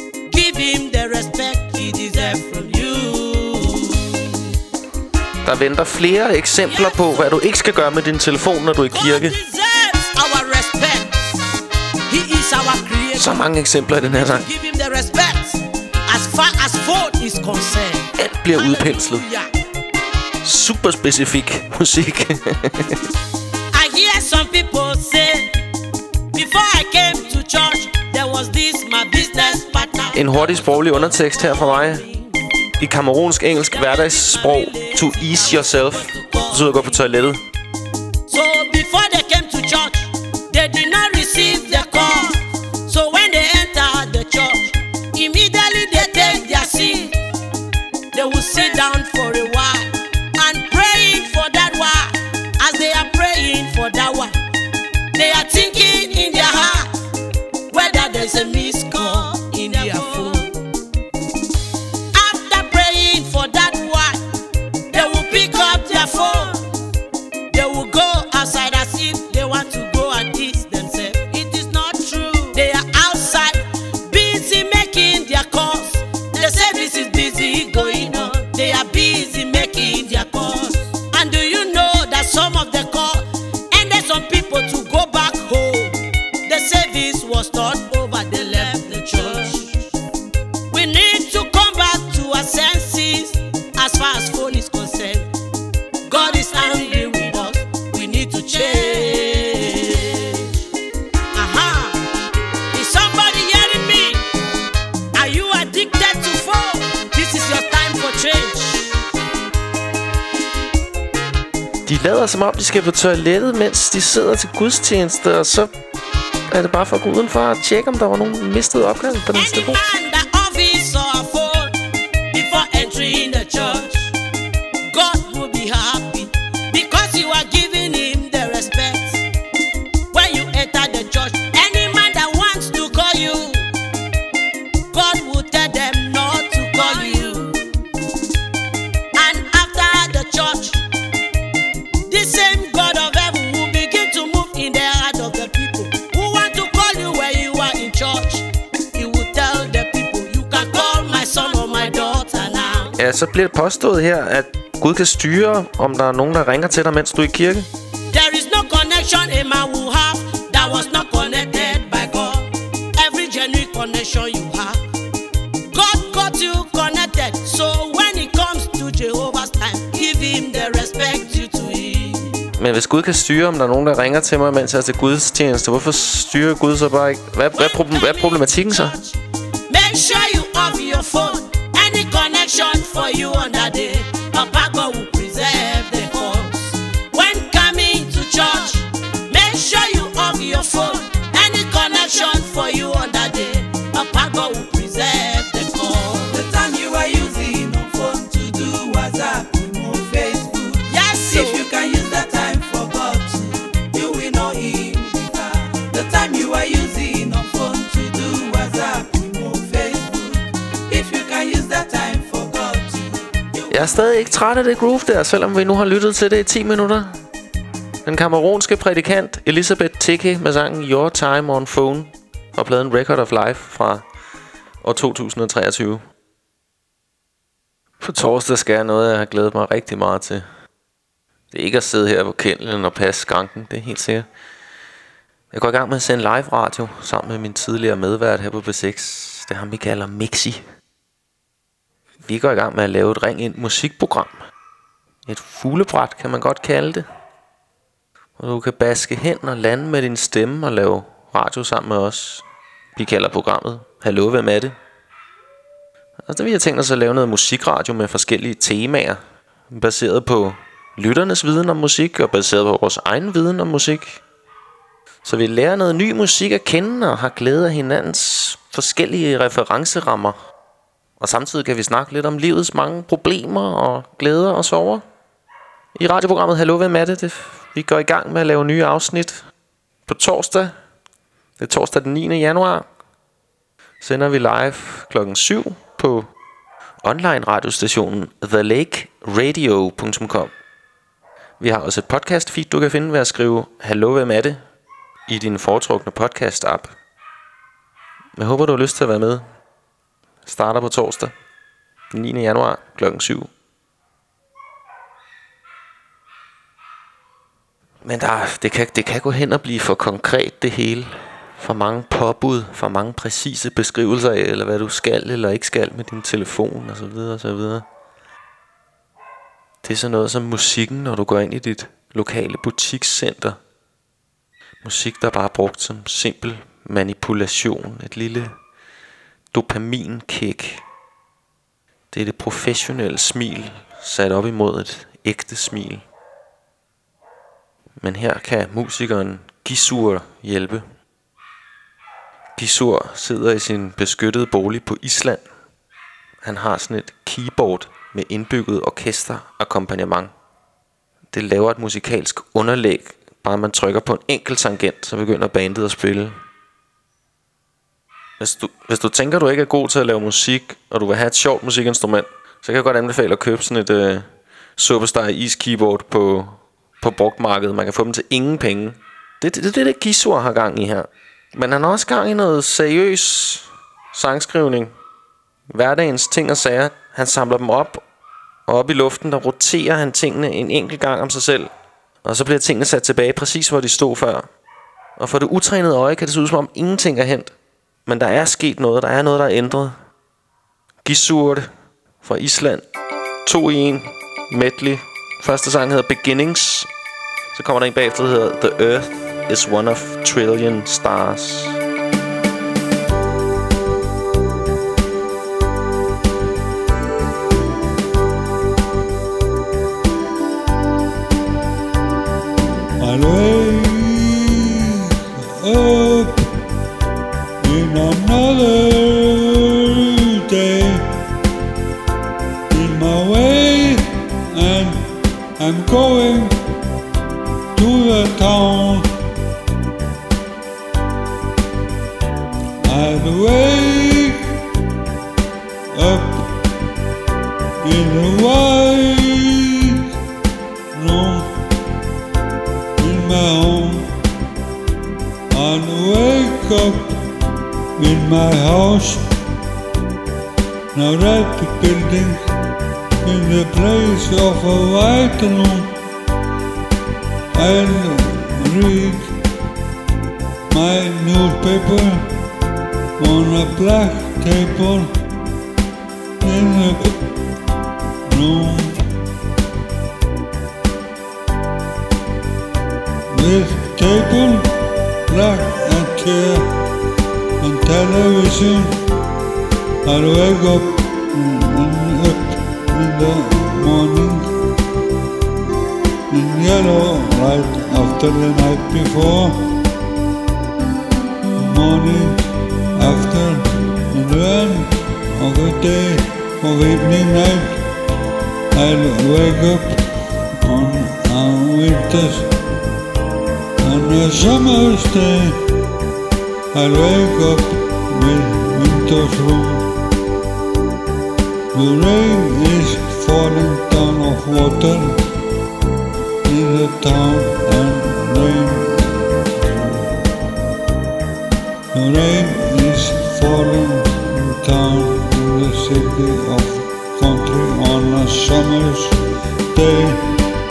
Speaker 1: Der venter flere eksempler på, hvad du ikke skal gøre med din telefon, når du er i kirke.
Speaker 10: Our respect. He is our creator.
Speaker 1: Så mange eksempler i den her sang.
Speaker 10: Give him the respect. As far as phone is concerned.
Speaker 1: Alt bliver udpenslet. Super specifik musik.
Speaker 10: I hear some people say, before I came to church, there was this my business partner.
Speaker 1: En hurtig sproglig undertekst her fra mig. I kamerunsk engelsk hverdagssprog. To ease yourself. Det betyder at gå på toilettet.
Speaker 10: So before they came to church, they did not receive the call. So when they enter the church, immediately they take their seat. They will sit down for a while and praying for that while. As they are praying for that while, they are thinking in their heart whether there's a missed call in their phone. After praying for that while, they will pick up their phone. They will go outside as if they want to go and eat themselves. It is not true. They are outside, busy making their calls. The service is busy going on. They are busy making their calls. And do you know that some of the call ended some people to go back home? The service was not over. They left the church. We need to come back to our senses as far as phone is concerned. God is angry with us. We need to change. Aha. Is somebody hearing me? Are you addicted to phone? This is your time for change.
Speaker 1: De lader som om, de skal på toilettet, mens de sidder til gudstjeneste, og så er det bare for at gå udenfor og tjekke, om der var nogen mistede opkald på den telefon.
Speaker 10: The office or phone before entering the church, God will be happy because you are giving him the respect. When you enter the church, any man that wants to call you, God will tell them not to call you. And after the church, the same God of heaven will begin to move in the heart of the people who want to call you when you are in church. He will tell the people, you can call my son or my daughter now.
Speaker 1: Ja, så bliver det påstået her, at Gud kan styre, om der er nogen, der ringer til dig, mens du er i kirke.
Speaker 10: There is no connection a man will have that was not connected by God. Every genuine connection you have, God got you connected. So when it comes to Jehovah's time, give him the respect due to him.
Speaker 1: Men hvis Gud kan styre, om der er nogen, der ringer til mig, mens jeg er til gudstjeneste, hvorfor styrer Gud så bare ikke? Hvad, hvad, problem, hvad er problematikken så?
Speaker 10: Make sure you off your phone. Any connection for you on that day, Papa God will preserve the cause. When coming to church, make sure you off your phone. Any connection for you on that day, Papa God will preserve the cause.
Speaker 11: The time you are using on phone to do WhatsApp, Imo, Facebook.
Speaker 10: Yes,
Speaker 11: if you can use that time for God, you will know him deeper. The time you are using on phone to do WhatsApp, Imo, Facebook. If you can use that time for God,
Speaker 1: Jeg er stadig ikke træt af det groove der, selvom vi nu har lyttet til det i ti minutter. Den kamerunske prædikant Elizabeth Teke med sangen Your Time on Phone og pladen Record of Life fra år to tusind og treogtyve. På torsdag skal jeg noget, jeg har glædet mig rigtig meget til. Det er ikke at sidde her på kendelen og passe skranken, det er helt sikkert. Jeg går i gang med at sende live radio sammen med min tidligere medvært her på B seks. Det er ham, vi kalder Mixi. Vi går i gang med at lave et ring ind musikprogram. Et fuglebræt kan man godt kalde det. Og du kan baske hen og lande med din stemme og lave radio sammen med os. Vi kalder programmet Hallo, hvem er det? Og der vil jeg tænke os at lave noget musikradio med forskellige temaer, baseret på lytternes viden om musik og baseret på vores egen viden om musik. Så vi lærer noget ny musik at kende og har glæde af hinandens forskellige referencerammer. Og samtidig kan vi snakke lidt om livets mange problemer og glæder og sorger. I radioprogrammet Hallo, hvem er det? det? Vi går i gang med at lave nye afsnit på torsdag. Det er torsdag den niende januar. Sender vi live klokken syv på online radiostationen the lake radio punktum com. Vi har også et podcast feed, du kan finde ved at skrive Hallo, hvem er det? I din foretrukne podcast app. Jeg håber du har lyst til at være med. Starter på torsdag den niende januar klokken syv. Men der, det, kan, det kan gå hen og blive for konkret det hele. For mange påbud, for mange præcise beskrivelser af, eller hvad du skal eller ikke skal med din telefon og så videre og så videre. Det er sådan noget som musikken, når du går ind i dit lokale butikscenter. Musik, der bare er brugt som simpel manipulation. Et lille dopaminkick. Det er det professionelle smil, sat op imod et ægte smil. Men her kan musikeren Gissur hjælpe. Gissur sidder i sin beskyttede bolig på Island. Han har sådan et keyboard med indbygget orkesterakkompagnement. Det laver et musikalsk underlæg. Bare man trykker på en enkelt tangent, så begynder bandet at spille. Hvis du, hvis du tænker, du ikke er god til at lave musik, og du vil have et sjovt musikinstrument, så kan jeg godt anbefale at købe sådan et uh, Superstar is keyboard på, på brugtmarkedet. Man kan få dem til ingen penge. Det er det, det, det Gissur har gang i her. Men han har også gang i noget seriøs sangskrivning. Hverdagens ting og sager. Han samler dem op, og op i luften, der roterer han tingene en enkelt gang om sig selv. Og så bliver tingene sat tilbage præcis, hvor de stod før. Og for det utrænede øje kan det se ud som om ingenting er hent. Men der er sket noget, der er noget, der er ændret. Gissur fra Island. To i en. Medley. Første sang hedder Beginnings. Så kommer der en bagefter, der hedder The Earth is one of trillion stars.
Speaker 12: I'll wake up in another day, in my way, and I'm going to the town. I'll wake up in the white room in my home. I'll wake up in my house. Now that the building in the place of a white room, I'll read my newspaper on a black table in the room. With table, black and chair and television, I'll wake up in, up in the morning in yellow right after the night before. Morning after in the end of the day of evening night, I'll wake up on a winter's on a summer's day. I'll wake up with winter's room. The rain is falling down of water in the town and rain. The rain is falling down in the city of country on a summer's day.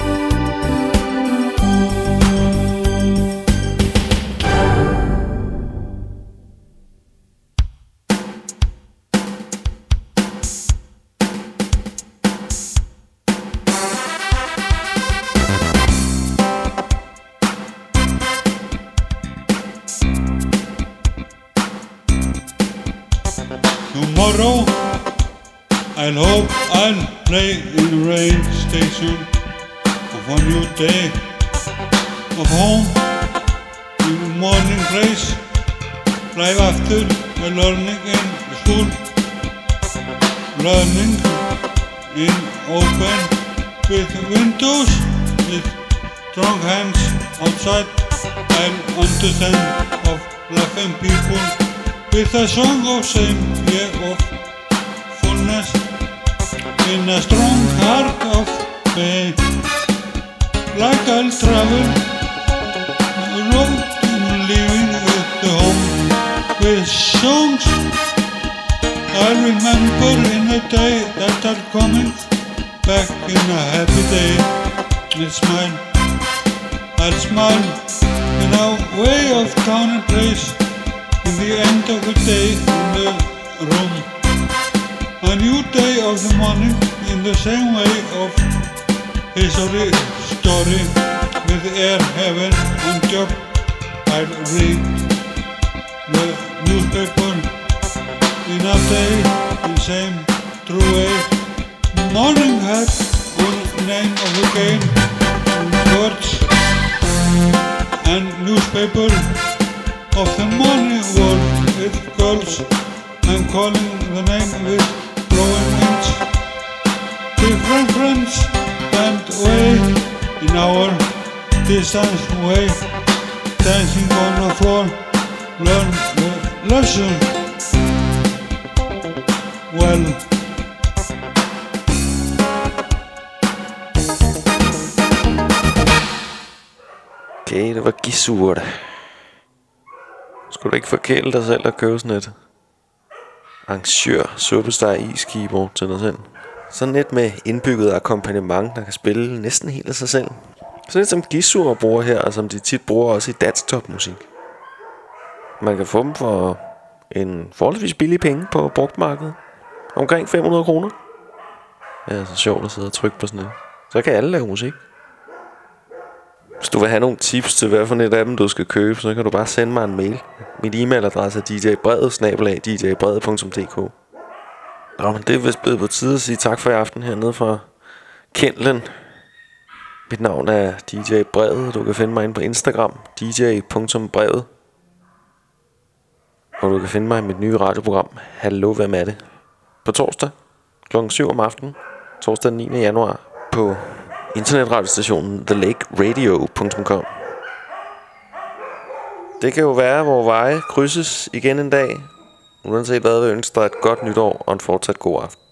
Speaker 12: Tomorrow, I'll hope I'll play in the rain station of a new day of home in the morning place, right after my learning in school, learning in open with windows, with strong hands outside. I'll understand of laughing people with a song of same year of fullness in a strong heart of pain. Like I'll travel the road leaving with the home with songs I'll remember in a day that are coming back in a happy day. It's mine I'll smile in our way of town and place. In the end of the day in the room, a new day of the morning in the same way of history story with air, heaven and job. I'll read the newspaper in a day in same true way. Morning hat on name of the game, words and newspaper of the morning world with girls. I'm calling the name with blowing winds. Different friends and way in our distance way, dancing on the floor, learn the lesson well.
Speaker 1: Okay, det var Gisurt. Skulle du ikke forkæle dig selv og købe sådan et arrangør superstar is keyboard til dig selv? Sådan et med indbygget akkompagnement, der kan spille næsten helt af sig selv. Sådan et som Gisurt bruger her, og som de tit bruger også i dansk topmusik. Man kan få dem for en forholdsvis billig penge på brugtmarkedet. Omkring fem hundrede kroner. Det er så sjovt at sidde og trykke på sådan et. Så kan alle lave musik. Hvis du vil have nogle tips til hvad for et af dem du skal købe, så kan du bare sende mig en mail. Mit e-mailadresse er d j brevet snabel-a d j brevet punktum d k. Nå, men det er vist blevet på tide at sige tak for i aften hernede fra Kendlen. Mit navn er D J Brevet. Du kan finde mig inde på Instagram, d j punktum brevet. Og du kan finde mig i mit nye radioprogram, Hallo, hvem er det? På torsdag klokken syv om aftenen, torsdag den niende januar, på internetradiostationen the lake radio punktum com. Det kan jo være, hvor veje krydses igen en dag. Uanset hvad, vil jeg ønske dig et godt nytår og en fortsat god aften.